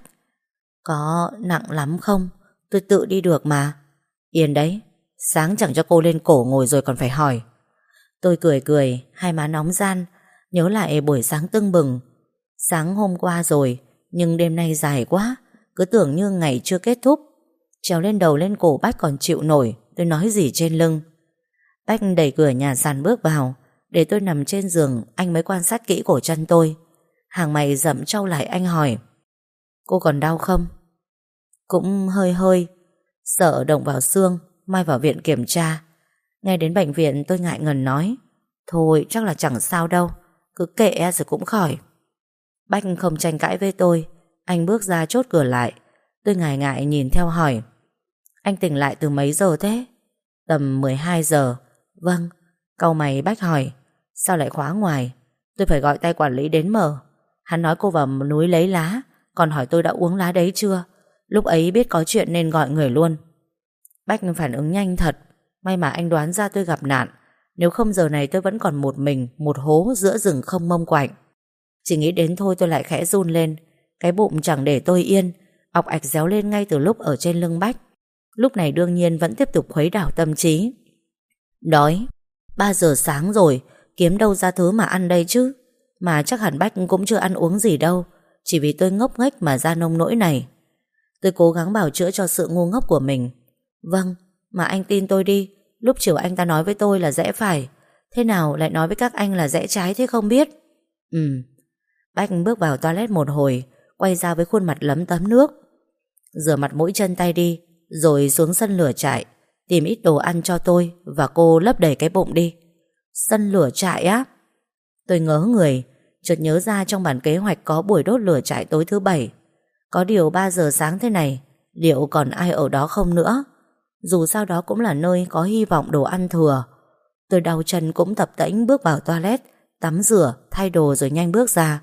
có nặng lắm không? Tôi tự đi được mà. Yên đấy, sáng chẳng cho cô lên cổ ngồi rồi còn phải hỏi. Tôi cười cười, hai má nóng ran, nhớ lại buổi sáng tưng bừng. Sáng hôm qua rồi, nhưng đêm nay dài quá, cứ tưởng như ngày chưa kết thúc. Trèo lên đầu lên cổ Bách còn chịu nổi, tôi nói gì trên lưng. Bách đẩy cửa nhà sàn bước vào, để tôi nằm trên giường. Anh mới quan sát kỹ cổ chân tôi. Hàng mày rậm trao lại, anh hỏi: cô còn đau không? Cũng hơi hơi, sợ động vào xương, mai vào viện kiểm tra. Nghe đến bệnh viện tôi ngại ngần nói: thôi chắc là chẳng sao đâu, cứ kệ rồi cũng khỏi. Bách không tranh cãi với tôi, anh bước ra chốt cửa lại. Tôi ngại ngại nhìn theo hỏi: anh tỉnh lại từ mấy giờ thế? Tầm 12 giờ. Vâng. Cau mày Bách hỏi: sao lại khóa ngoài? Tôi phải gọi tay quản lý đến mở. Hắn nói cô vào núi lấy lá, còn hỏi tôi đã uống lá đấy chưa. Lúc ấy biết có chuyện nên gọi người luôn. Bách phản ứng nhanh thật. May mà anh đoán ra tôi gặp nạn, nếu không giờ này tôi vẫn còn một mình, một hố giữa rừng không mông quạnh. Chỉ nghĩ đến thôi tôi lại khẽ run lên. Cái bụng chẳng để tôi yên, ọc ạch réo lên ngay từ lúc ở trên lưng Bách. Lúc này đương nhiên vẫn tiếp tục khuấy đảo tâm trí. Đói. 3 giờ sáng rồi, kiếm đâu ra thứ mà ăn đây chứ. Mà chắc hẳn Bách cũng chưa ăn uống gì đâu, chỉ vì tôi ngốc nghếch mà ra nông nỗi này. Tôi cố gắng bào chữa cho sự ngu ngốc của mình. Vâng, mà anh tin tôi đi, lúc chiều anh ta nói với tôi là rẽ phải, thế nào lại nói với các anh là rẽ trái thế không biết. Bách bước vào toilet một hồi, quay ra với khuôn mặt lấm tấm nước. Rửa mặt mũi chân tay đi, rồi xuống sân lửa trại tìm ít đồ ăn cho tôi và cô lấp đầy cái bụng đi. Sân lửa trại á? Tôi ngớ người, chợt nhớ ra trong bản kế hoạch có buổi đốt lửa trại tối thứ Bảy. Có điều 3 giờ sáng thế này, liệu còn ai ở đó không nữa? Dù sao đó cũng là nơi có hy vọng đồ ăn thừa. Tôi đau chân cũng tập tễnh bước vào toilet, tắm rửa, thay đồ rồi nhanh bước ra.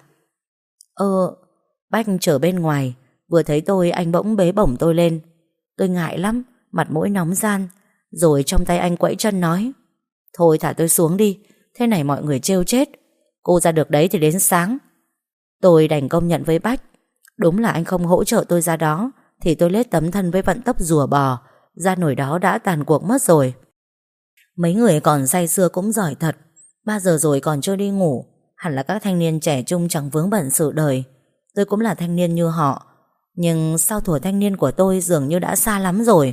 Bách chờ bên ngoài, vừa thấy tôi anh bỗng bế bổng tôi lên. Tôi ngại lắm, mặt mũi nóng ran, rồi trong tay anh quẫy chân nói: thôi thả tôi xuống đi, thế này mọi người trêu chết. Cô ra được đấy thì đến sáng. Tôi đành công nhận với Bách, đúng là anh không hỗ trợ tôi ra đó thì tôi lết tấm thân với vận tốc rùa bò, ra nổi đó đã tàn cuộc mất rồi. Mấy người còn say sưa cũng giỏi thật. 3 giờ rồi còn chưa đi ngủ, hẳn là các thanh niên trẻ trung chẳng vướng bận sự đời. Tôi cũng là thanh niên như họ, nhưng sao thuở thanh niên của tôi dường như đã xa lắm rồi.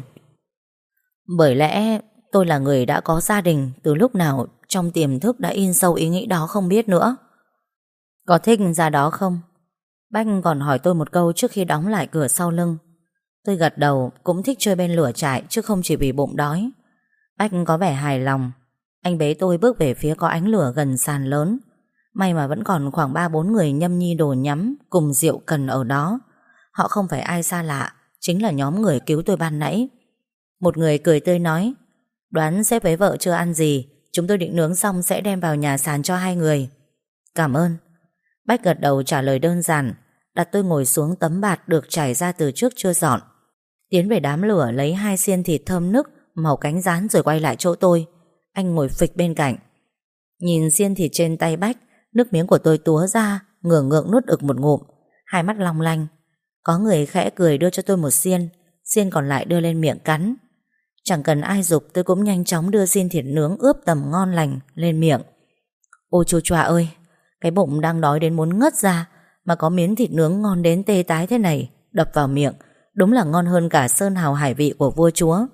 Bởi lẽ tôi là người đã có gia đình, từ lúc nào trong tiềm thức đã in sâu ý nghĩ đó không biết nữa. Có thích ra đó không? Bách còn hỏi tôi một câu trước khi đóng lại cửa sau lưng. Tôi gật đầu, cũng thích chơi bên lửa trại chứ không chỉ vì bụng đói. Bách có vẻ hài lòng. Anh bế tôi bước về phía có ánh lửa gần sàn lớn. May mà vẫn còn khoảng 3-4 người nhâm nhi đồ nhắm cùng rượu cần ở đó. Họ không phải ai xa lạ, chính là nhóm người cứu tôi ban nãy. Một người cười tươi nói: đoán sếp với vợ chưa ăn gì, chúng tôi định nướng xong sẽ đem vào nhà sàn cho 2 người. Cảm ơn. Bách gật đầu trả lời đơn giản, đặt tôi ngồi xuống tấm bạt được trải ra từ trước chưa dọn. Tiến về đám lửa lấy 2 xiên thịt thơm nức màu cánh gián rồi quay lại chỗ tôi. Anh ngồi phịch bên cạnh. Nhìn xiên thịt trên tay Bách, nước miếng của tôi túa ra, ngửa ngượng nuốt ực một ngụm, hai mắt long lanh. Có người khẽ cười đưa cho tôi một xiên, xiên còn lại đưa lên miệng cắn. Chẳng cần ai giục, tôi cũng nhanh chóng đưa xiên thịt nướng ướp tầm ngon lành lên miệng. Ôi chua choa ơi, cái bụng đang đói đến muốn ngất ra, mà có miếng thịt nướng ngon đến tê tái thế này đập vào miệng, đúng là ngon hơn cả sơn hào hải vị của vua chúa.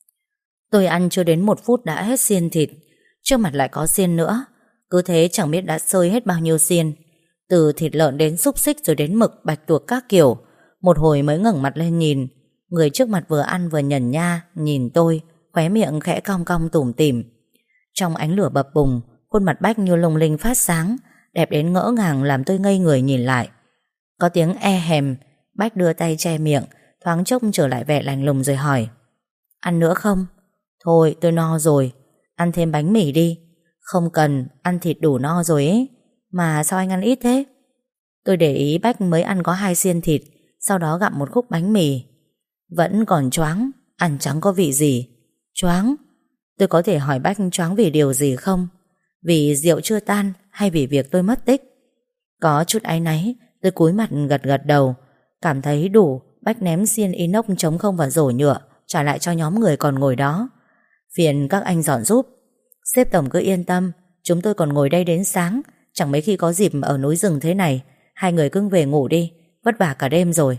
Tôi ăn chưa đến 1 phút đã hết xiên thịt, trước mặt lại có xiên nữa. Cứ thế chẳng biết đã xơi hết bao nhiêu xiên, từ thịt lợn đến xúc xích rồi đến mực, bạch tuộc các kiểu. Một hồi mới ngẩng mặt lên nhìn, người trước mặt vừa ăn vừa nhẩn nha nhìn tôi, khóe miệng khẽ cong cong tủm tỉm. Trong ánh lửa bập bùng, khuôn mặt Bách như lung linh phát sáng, đẹp đến ngỡ ngàng làm tôi ngây người nhìn lại. Có tiếng e hèm, Bách đưa tay che miệng, thoáng chốc trở lại vẻ lạnh lùng rồi hỏi: Ăn nữa không? Thôi tôi no rồi, ăn thêm bánh mì đi. Không cần, ăn thịt đủ no rồi ấy. Mà sao anh ăn ít thế? Tôi để ý Bách mới ăn có 2 xiên thịt, sau đó gặm một khúc bánh mì. Vẫn còn choáng, ăn chẳng có vị gì. Choáng? Tôi có thể hỏi Bách choáng vì điều gì không? Vì rượu chưa tan hay vì việc tôi mất tích? Có chút áy náy, tôi cúi mặt gật gật đầu. Cảm thấy đủ, Bách ném xiên inox trống không vào rổ nhựa, trả lại cho nhóm người còn ngồi đó. Phiền các anh dọn giúp. Sếp tổng cứ yên tâm, chúng tôi còn ngồi đây đến sáng, chẳng mấy khi có dịp ở núi rừng thế này. Hai người cứ về ngủ đi, vất vả cả đêm rồi.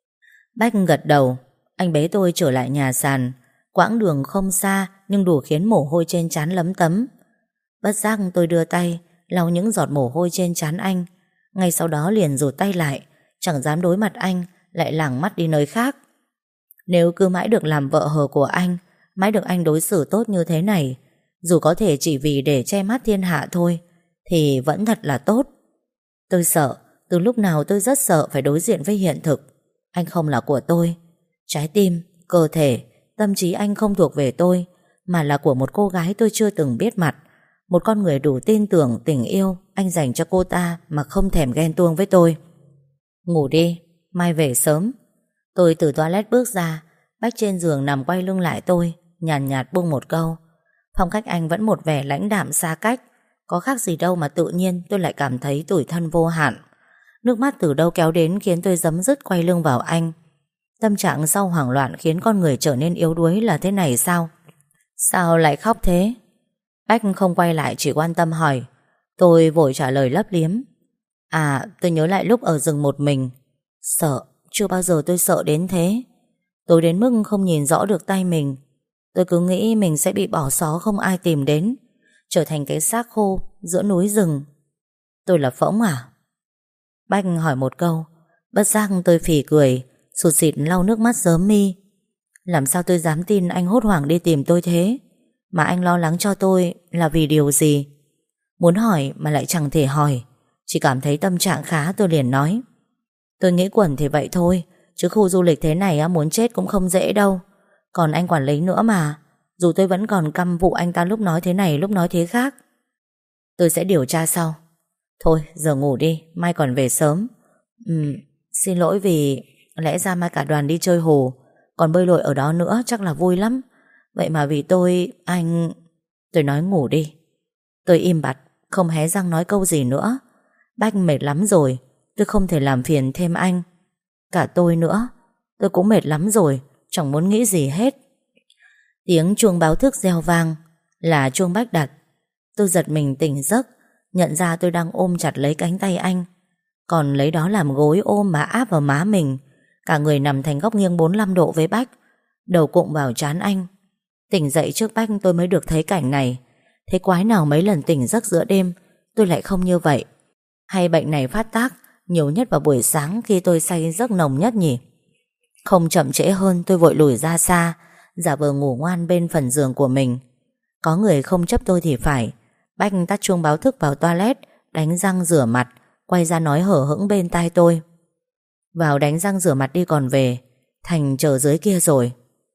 Bách gật đầu. Anh bế tôi trở lại nhà sàn. Quãng đường không xa, nhưng đủ khiến mồ hôi trên trán lấm tấm. Bất giác tôi đưa tay lau những giọt mồ hôi trên trán anh. Ngay sau đó liền rụt tay lại, chẳng dám đối mặt anh, lại lảng mắt đi nơi khác. Nếu cứ mãi được làm vợ hờ của anh, mãi được anh đối xử tốt như thế này, dù có thể chỉ vì để che mắt thiên hạ thôi, thì vẫn thật là tốt. Tôi sợ, từ lúc nào tôi rất sợ phải đối diện với hiện thực. Anh không là của tôi. Trái tim, cơ thể, tâm trí anh không thuộc về tôi, mà là của một cô gái tôi chưa từng biết mặt. Một con người đủ tin tưởng tình yêu anh dành cho cô ta mà không thèm ghen tuông với tôi. Ngủ đi, mai về sớm. Tôi từ toilet bước ra, Bách trên giường nằm quay lưng lại tôi, nhàn nhạt buông một câu. Phong cách anh vẫn một vẻ lãnh đạm xa cách. Có khác gì đâu mà tự nhiên tôi lại cảm thấy tủi thân vô hạn. Nước mắt từ đâu kéo đến khiến tôi giấm dứt quay lưng vào anh. Tâm trạng sau hoảng loạn khiến con người trở nên yếu đuối là thế này sao? Sao lại khóc thế? Bách không quay lại, chỉ quan tâm hỏi. Tôi vội trả lời lấp liếm. Tôi nhớ lại lúc ở rừng một mình. Sợ, chưa bao giờ tôi sợ đến thế. Tôi đến mức không nhìn rõ được tay mình. Tôi cứ nghĩ mình sẽ bị bỏ xó không ai tìm đến, trở thành cái xác khô giữa núi rừng. Tôi là phỗng à? Bách hỏi một câu. Bất giác tôi phì cười, sụt sịt lau nước mắt rớm mi. Làm sao tôi dám tin anh hốt hoảng đi tìm tôi thế? Mà anh lo lắng cho tôi là vì điều gì? Muốn hỏi mà lại chẳng thể hỏi. Chỉ cảm thấy tâm trạng khá tôi liền nói. Tôi nghĩ quẩn thì vậy thôi, chứ khu du lịch thế này muốn chết cũng không dễ đâu. Còn anh quản lý nữa mà. Dù tôi vẫn còn căm vụ anh ta lúc nói thế này lúc nói thế khác. Tôi sẽ điều tra sau. Thôi giờ ngủ đi, mai còn về sớm. Xin lỗi vì lẽ ra mai cả đoàn đi chơi hồ, còn bơi lội ở đó nữa chắc là vui lắm. Vậy mà vì tôi, anh... Tôi nói ngủ đi. Tôi im bặt, không hé răng nói câu gì nữa. Bách mệt lắm rồi, tôi không thể làm phiền thêm anh. Cả tôi nữa, tôi cũng mệt lắm rồi, chẳng muốn nghĩ gì hết. Tiếng chuông báo thức reo vang, là chuông Bách đặt. Tôi giật mình tỉnh giấc, nhận ra tôi đang ôm chặt lấy cánh tay anh, còn lấy đó làm gối ôm mà áp vào má mình. Cả người nằm thành góc nghiêng 45 độ với Bách, đầu cụng vào trán anh. Tỉnh dậy trước Bách tôi mới được thấy cảnh này. Thế quái nào mấy lần tỉnh giấc giữa đêm tôi lại không như vậy? Hay bệnh này phát tác nhiều nhất vào buổi sáng khi tôi say giấc nồng nhất nhỉ? Không chậm trễ hơn, tôi vội lùi ra xa, giả vờ ngủ ngoan bên phần giường của mình. Có người không chấp tôi thì phải. Bách tắt chuông báo thức vào toilet, đánh răng rửa mặt, quay ra nói hở hững bên tai tôi. Vào đánh răng rửa mặt đi còn về, Thành chờ dưới kia rồi.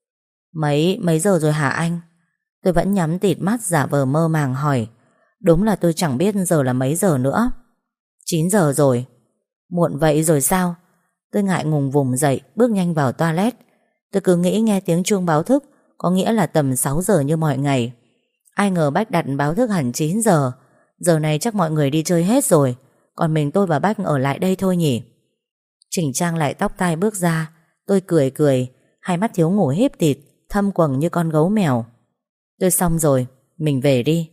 Mấy giờ rồi hả anh? Tôi vẫn nhắm tịt mắt giả vờ mơ màng hỏi. Đúng là tôi chẳng biết giờ là mấy giờ nữa. 9 giờ rồi. Muộn vậy rồi sao? Tôi ngại ngùng vùng dậy, bước nhanh vào toilet. Tôi cứ nghĩ nghe tiếng chuông báo thức có nghĩa là tầm 6 giờ như mọi ngày. Ai ngờ Bách đặt báo thức hẳn 9 giờ. Giờ này chắc mọi người đi chơi hết rồi, còn mình tôi và Bách ở lại đây thôi nhỉ. chỉnh trang lại tóc tai bước ra. Tôi cười cười, hai mắt thiếu ngủ híp tịt, thâm quầng như con gấu mèo. Tôi xong rồi, mình về đi.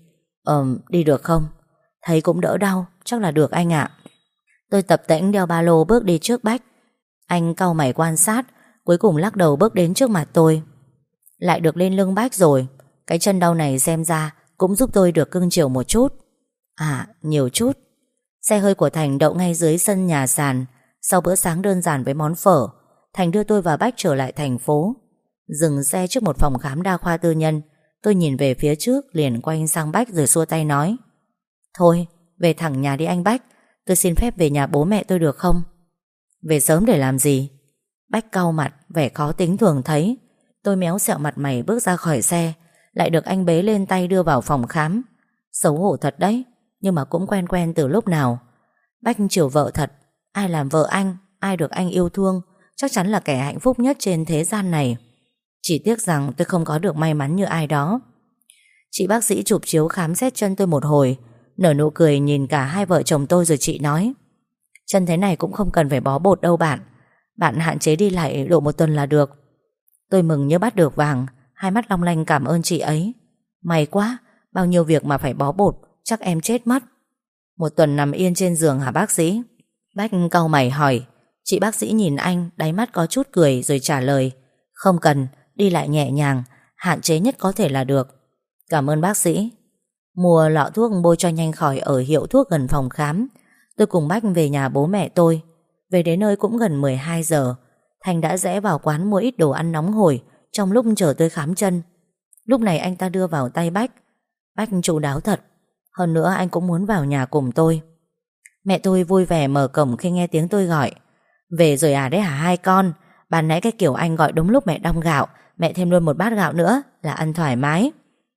Đi được không? Thấy cũng đỡ đau, chắc là được anh ạ. Tôi tập tễnh đeo ba lô bước đi trước Bách. Anh cau mày quan sát, cuối cùng lắc đầu bước đến trước mặt tôi. Lại được lên lưng Bách rồi. Cái chân đau này xem ra cũng giúp tôi được cưng chiều một chút. À, nhiều chút. Xe hơi của Thành đậu ngay dưới sân nhà sàn. Sau bữa sáng đơn giản với món phở, Thành đưa tôi và Bách trở lại thành phố. Dừng xe trước một phòng khám đa khoa tư nhân. Tôi nhìn về phía trước, liền quay sang Bách rồi xua tay nói: Thôi, về thẳng nhà đi anh Bách. Tôi xin phép về nhà bố mẹ tôi được không? Về sớm để làm gì? Bách cau mặt, vẻ khó tính thường thấy. Tôi méo sẹo mặt mày bước ra khỏi xe, lại được anh bế lên tay đưa vào phòng khám. Xấu hổ thật đấy, nhưng mà cũng quen quen từ lúc nào. Bách chiều vợ thật. Ai làm vợ anh, ai được anh yêu thương, chắc chắn là kẻ hạnh phúc nhất trên thế gian này. Chỉ tiếc rằng tôi không có được may mắn như ai đó. Chị bác sĩ chụp chiếu khám xét chân tôi một hồi, nở nụ cười nhìn cả hai vợ chồng tôi rồi chị nói: Chân thế này cũng không cần phải bó bột đâu bạn. Bạn hạn chế đi lại độ 1 tuần là được. Tôi mừng như bắt được vàng, hai mắt long lanh cảm ơn chị ấy. May quá, bao nhiêu việc mà phải bó bột, chắc em chết mất. 1 tuần nằm yên trên giường hả bác sĩ? Bách cau mày hỏi. Chị bác sĩ nhìn anh, đáy mắt có chút cười rồi trả lời: Không cần, đi lại nhẹ nhàng, hạn chế nhất có thể là được. Cảm ơn bác sĩ. Mua lọ thuốc bôi cho nhanh khỏi ở hiệu thuốc gần phòng khám. Tôi cùng Bách về nhà bố mẹ tôi. Về đến nơi cũng gần 12 giờ. Thành đã rẽ vào quán mua ít đồ ăn nóng hổi trong lúc chờ tôi khám chân. Lúc này anh ta đưa vào tay Bách. Bách chu đáo thật. Hơn nữa anh cũng muốn vào nhà cùng tôi. Mẹ tôi vui vẻ mở cổng khi nghe tiếng tôi gọi. Về rồi à đấy hả hai con? Ban nãy cái kiểu anh gọi đúng lúc mẹ đong gạo, mẹ thêm luôn một bát gạo nữa là ăn thoải mái.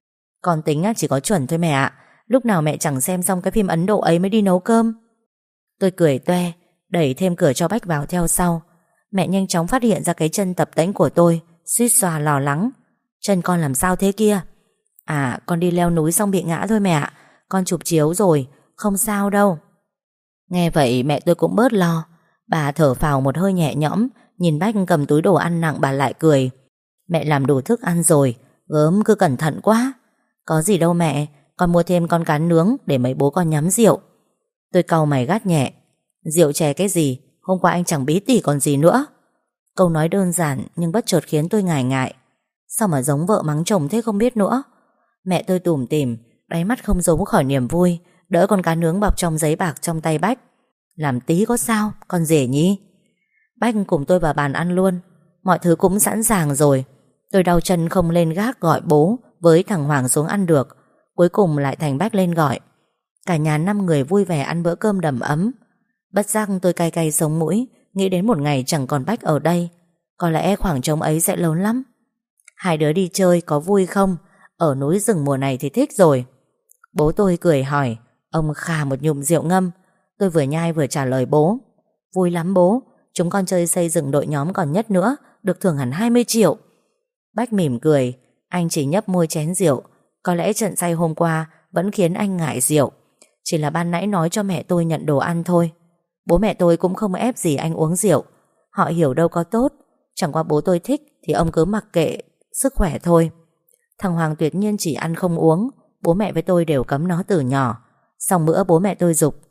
Con tính chỉ có chuẩn thôi mẹ ạ. Lúc nào mẹ chẳng xem xong cái phim Ấn Độ ấy mới đi nấu cơm. Tôi cười toe, đẩy thêm cửa cho Bách vào theo sau. Mẹ nhanh chóng phát hiện ra cái chân tập tễnh của tôi, suýt xoa lo lắng. Chân con làm sao thế kia? À, con đi leo núi xong bị ngã thôi mẹ ạ. Con chụp chiếu rồi, không sao đâu. Nghe vậy mẹ tôi cũng bớt lo. Bà thở phào một hơi nhẹ nhõm, nhìn Bách cầm túi đồ ăn nặng bà lại cười. Mẹ làm đủ thức ăn rồi, gớm cứ cẩn thận quá. Có gì đâu mẹ, con mua thêm con cá nướng để mấy bố con nhắm rượu. Tôi cau mày gắt nhẹ. Rượu chè cái gì, hôm qua anh chẳng bí tỉ còn gì nữa. Câu nói đơn giản nhưng bất chợt khiến tôi ngại ngại. Sao mà giống vợ mắng chồng thế không biết nữa. Mẹ tôi tủm tỉm, đáy mắt không giấu khỏi niềm vui, đỡ con cá nướng bọc trong giấy bạc trong tay Bách. Làm tí có sao, con rể nhỉ? Bách cùng tôi vào bàn ăn luôn. Mọi thứ cũng sẵn sàng rồi. Tôi đau chân không lên gác gọi bố với thằng Hoàng xuống ăn được. Cuối cùng lại thành Bách lên gọi. Cả nhà 5 người vui vẻ ăn bữa cơm đầm ấm. Bất giác tôi cay cay sống mũi, nghĩ đến một ngày chẳng còn Bách ở đây. Có lẽ khoảng trống ấy sẽ lớn lắm. Hai đứa đi chơi có vui không? Ở núi rừng mùa này thì thích rồi. Bố tôi cười hỏi. Ông khà một nhụm rượu ngâm. Tôi vừa nhai vừa trả lời bố. Vui lắm bố. Chúng con chơi xây dựng đội nhóm còn nhất nữa, được thưởng hẳn 20 triệu. Bách mỉm cười. Anh chỉ nhấp môi chén rượu. Có lẽ trận say hôm qua vẫn khiến anh ngại rượu. Chỉ là ban nãy nói cho mẹ tôi nhận đồ ăn thôi. Bố mẹ tôi cũng không ép gì anh uống rượu. Họ hiểu đâu có tốt. Chẳng qua bố tôi thích thì ông cứ mặc kệ sức khỏe thôi. Thằng Hoàng tuyệt nhiên chỉ ăn không uống. Bố mẹ với tôi đều cấm nó từ nhỏ. Xong bữa bố mẹ tôi giục: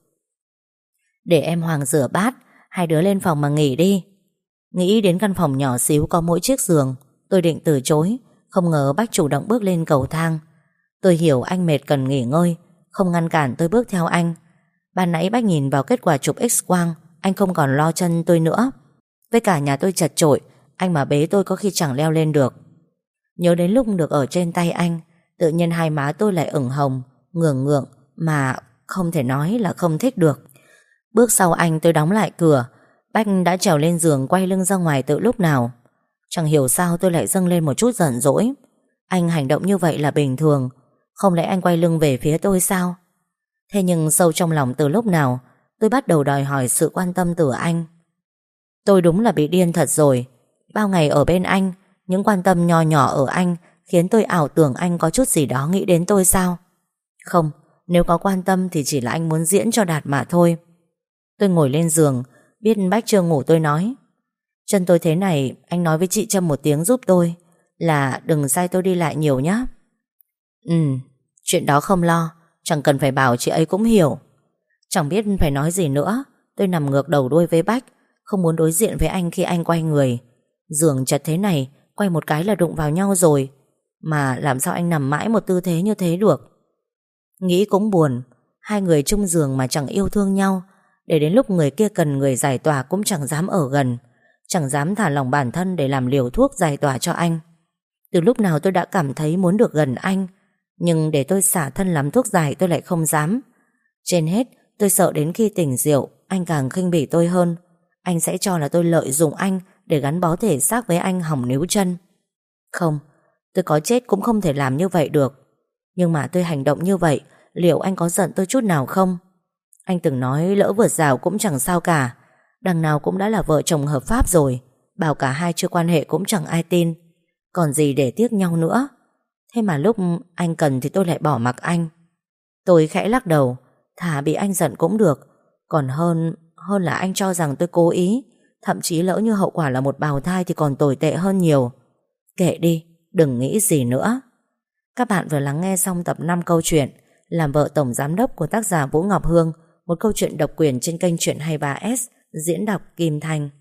Để em Hoàng rửa bát, hai đứa lên phòng mà nghỉ đi. Nghĩ đến căn phòng nhỏ xíu có mỗi chiếc giường, tôi định từ chối. Không ngờ Bách chủ động bước lên cầu thang. Tôi hiểu anh mệt cần nghỉ ngơi, không ngăn cản tôi bước theo anh. Ban nãy Bách nhìn vào kết quả chụp X-quang, anh không còn lo chân tôi nữa. Với cả nhà tôi chật chội, anh mà bế tôi có khi chẳng leo lên được. Nhớ đến lúc được ở trên tay anh, tự nhiên hai má tôi lại ửng hồng, ngượng ngượng mà không thể nói là không thích được. Bước sau anh tôi đóng lại cửa. Bách đã trèo lên giường quay lưng ra ngoài từ lúc nào. Chẳng hiểu sao tôi lại dâng lên một chút giận dỗi. Anh hành động như vậy là bình thường. Không lẽ anh quay lưng về phía tôi sao? Thế nhưng sâu trong lòng từ lúc nào tôi bắt đầu đòi hỏi sự quan tâm từ anh. Tôi đúng là bị điên thật rồi. Bao ngày ở bên anh, những quan tâm nho nhỏ ở anh khiến tôi ảo tưởng anh có chút gì đó nghĩ đến tôi sao? Không, nếu có quan tâm thì chỉ là anh muốn diễn cho đạt mà thôi. Tôi ngồi lên giường, Biết Bách chưa ngủ tôi nói: chân tôi thế này, anh nói với chị Trâm một tiếng giúp tôi, là đừng sai tôi đi lại nhiều nhé. Ừ, chuyện đó không lo, chẳng cần phải bảo, chị ấy cũng hiểu. Chẳng biết phải nói gì nữa. Tôi nằm ngược đầu đuôi với Bách, không muốn đối diện với anh khi anh quay người. Giường chật thế này, quay một cái là đụng vào nhau rồi. Mà làm sao anh nằm mãi một tư thế như thế được? Nghĩ cũng buồn. Hai người chung giường mà chẳng yêu thương nhau, để đến lúc người kia cần người giải tỏa cũng chẳng dám ở gần, chẳng dám thả lỏng bản thân để làm liều thuốc giải tỏa cho anh. Từ lúc nào tôi đã cảm thấy muốn được gần anh, nhưng để tôi xả thân làm thuốc giải tôi lại không dám. Trên hết, tôi sợ đến khi tỉnh rượu anh càng khinh bỉ tôi hơn. Anh sẽ cho là tôi lợi dụng anh để gắn bó thể xác với anh hỏng níu chân. Không, tôi có chết cũng không thể làm như vậy được. Nhưng mà tôi hành động như vậy, liệu anh có giận tôi chút nào không? Anh từng nói lỡ vượt rào cũng chẳng sao cả, đằng nào cũng đã là vợ chồng hợp pháp rồi. Bảo cả hai chưa quan hệ cũng chẳng ai tin. Còn gì để tiếc nhau nữa. Thế mà lúc anh cần thì tôi lại bỏ mặc anh. Tôi khẽ lắc đầu. Thà bị anh giận cũng được, còn hơn là anh cho rằng tôi cố ý. Thậm chí lỡ như hậu quả là một bào thai thì còn tồi tệ hơn nhiều. Kệ đi, đừng nghĩ gì nữa. Các bạn vừa lắng nghe xong tập 5 câu chuyện Làm vợ tổng giám đốc của tác giả Vũ Ngọc Hương, một câu chuyện độc quyền trên kênh Chuyện 23S, diễn đọc Kim Thanh.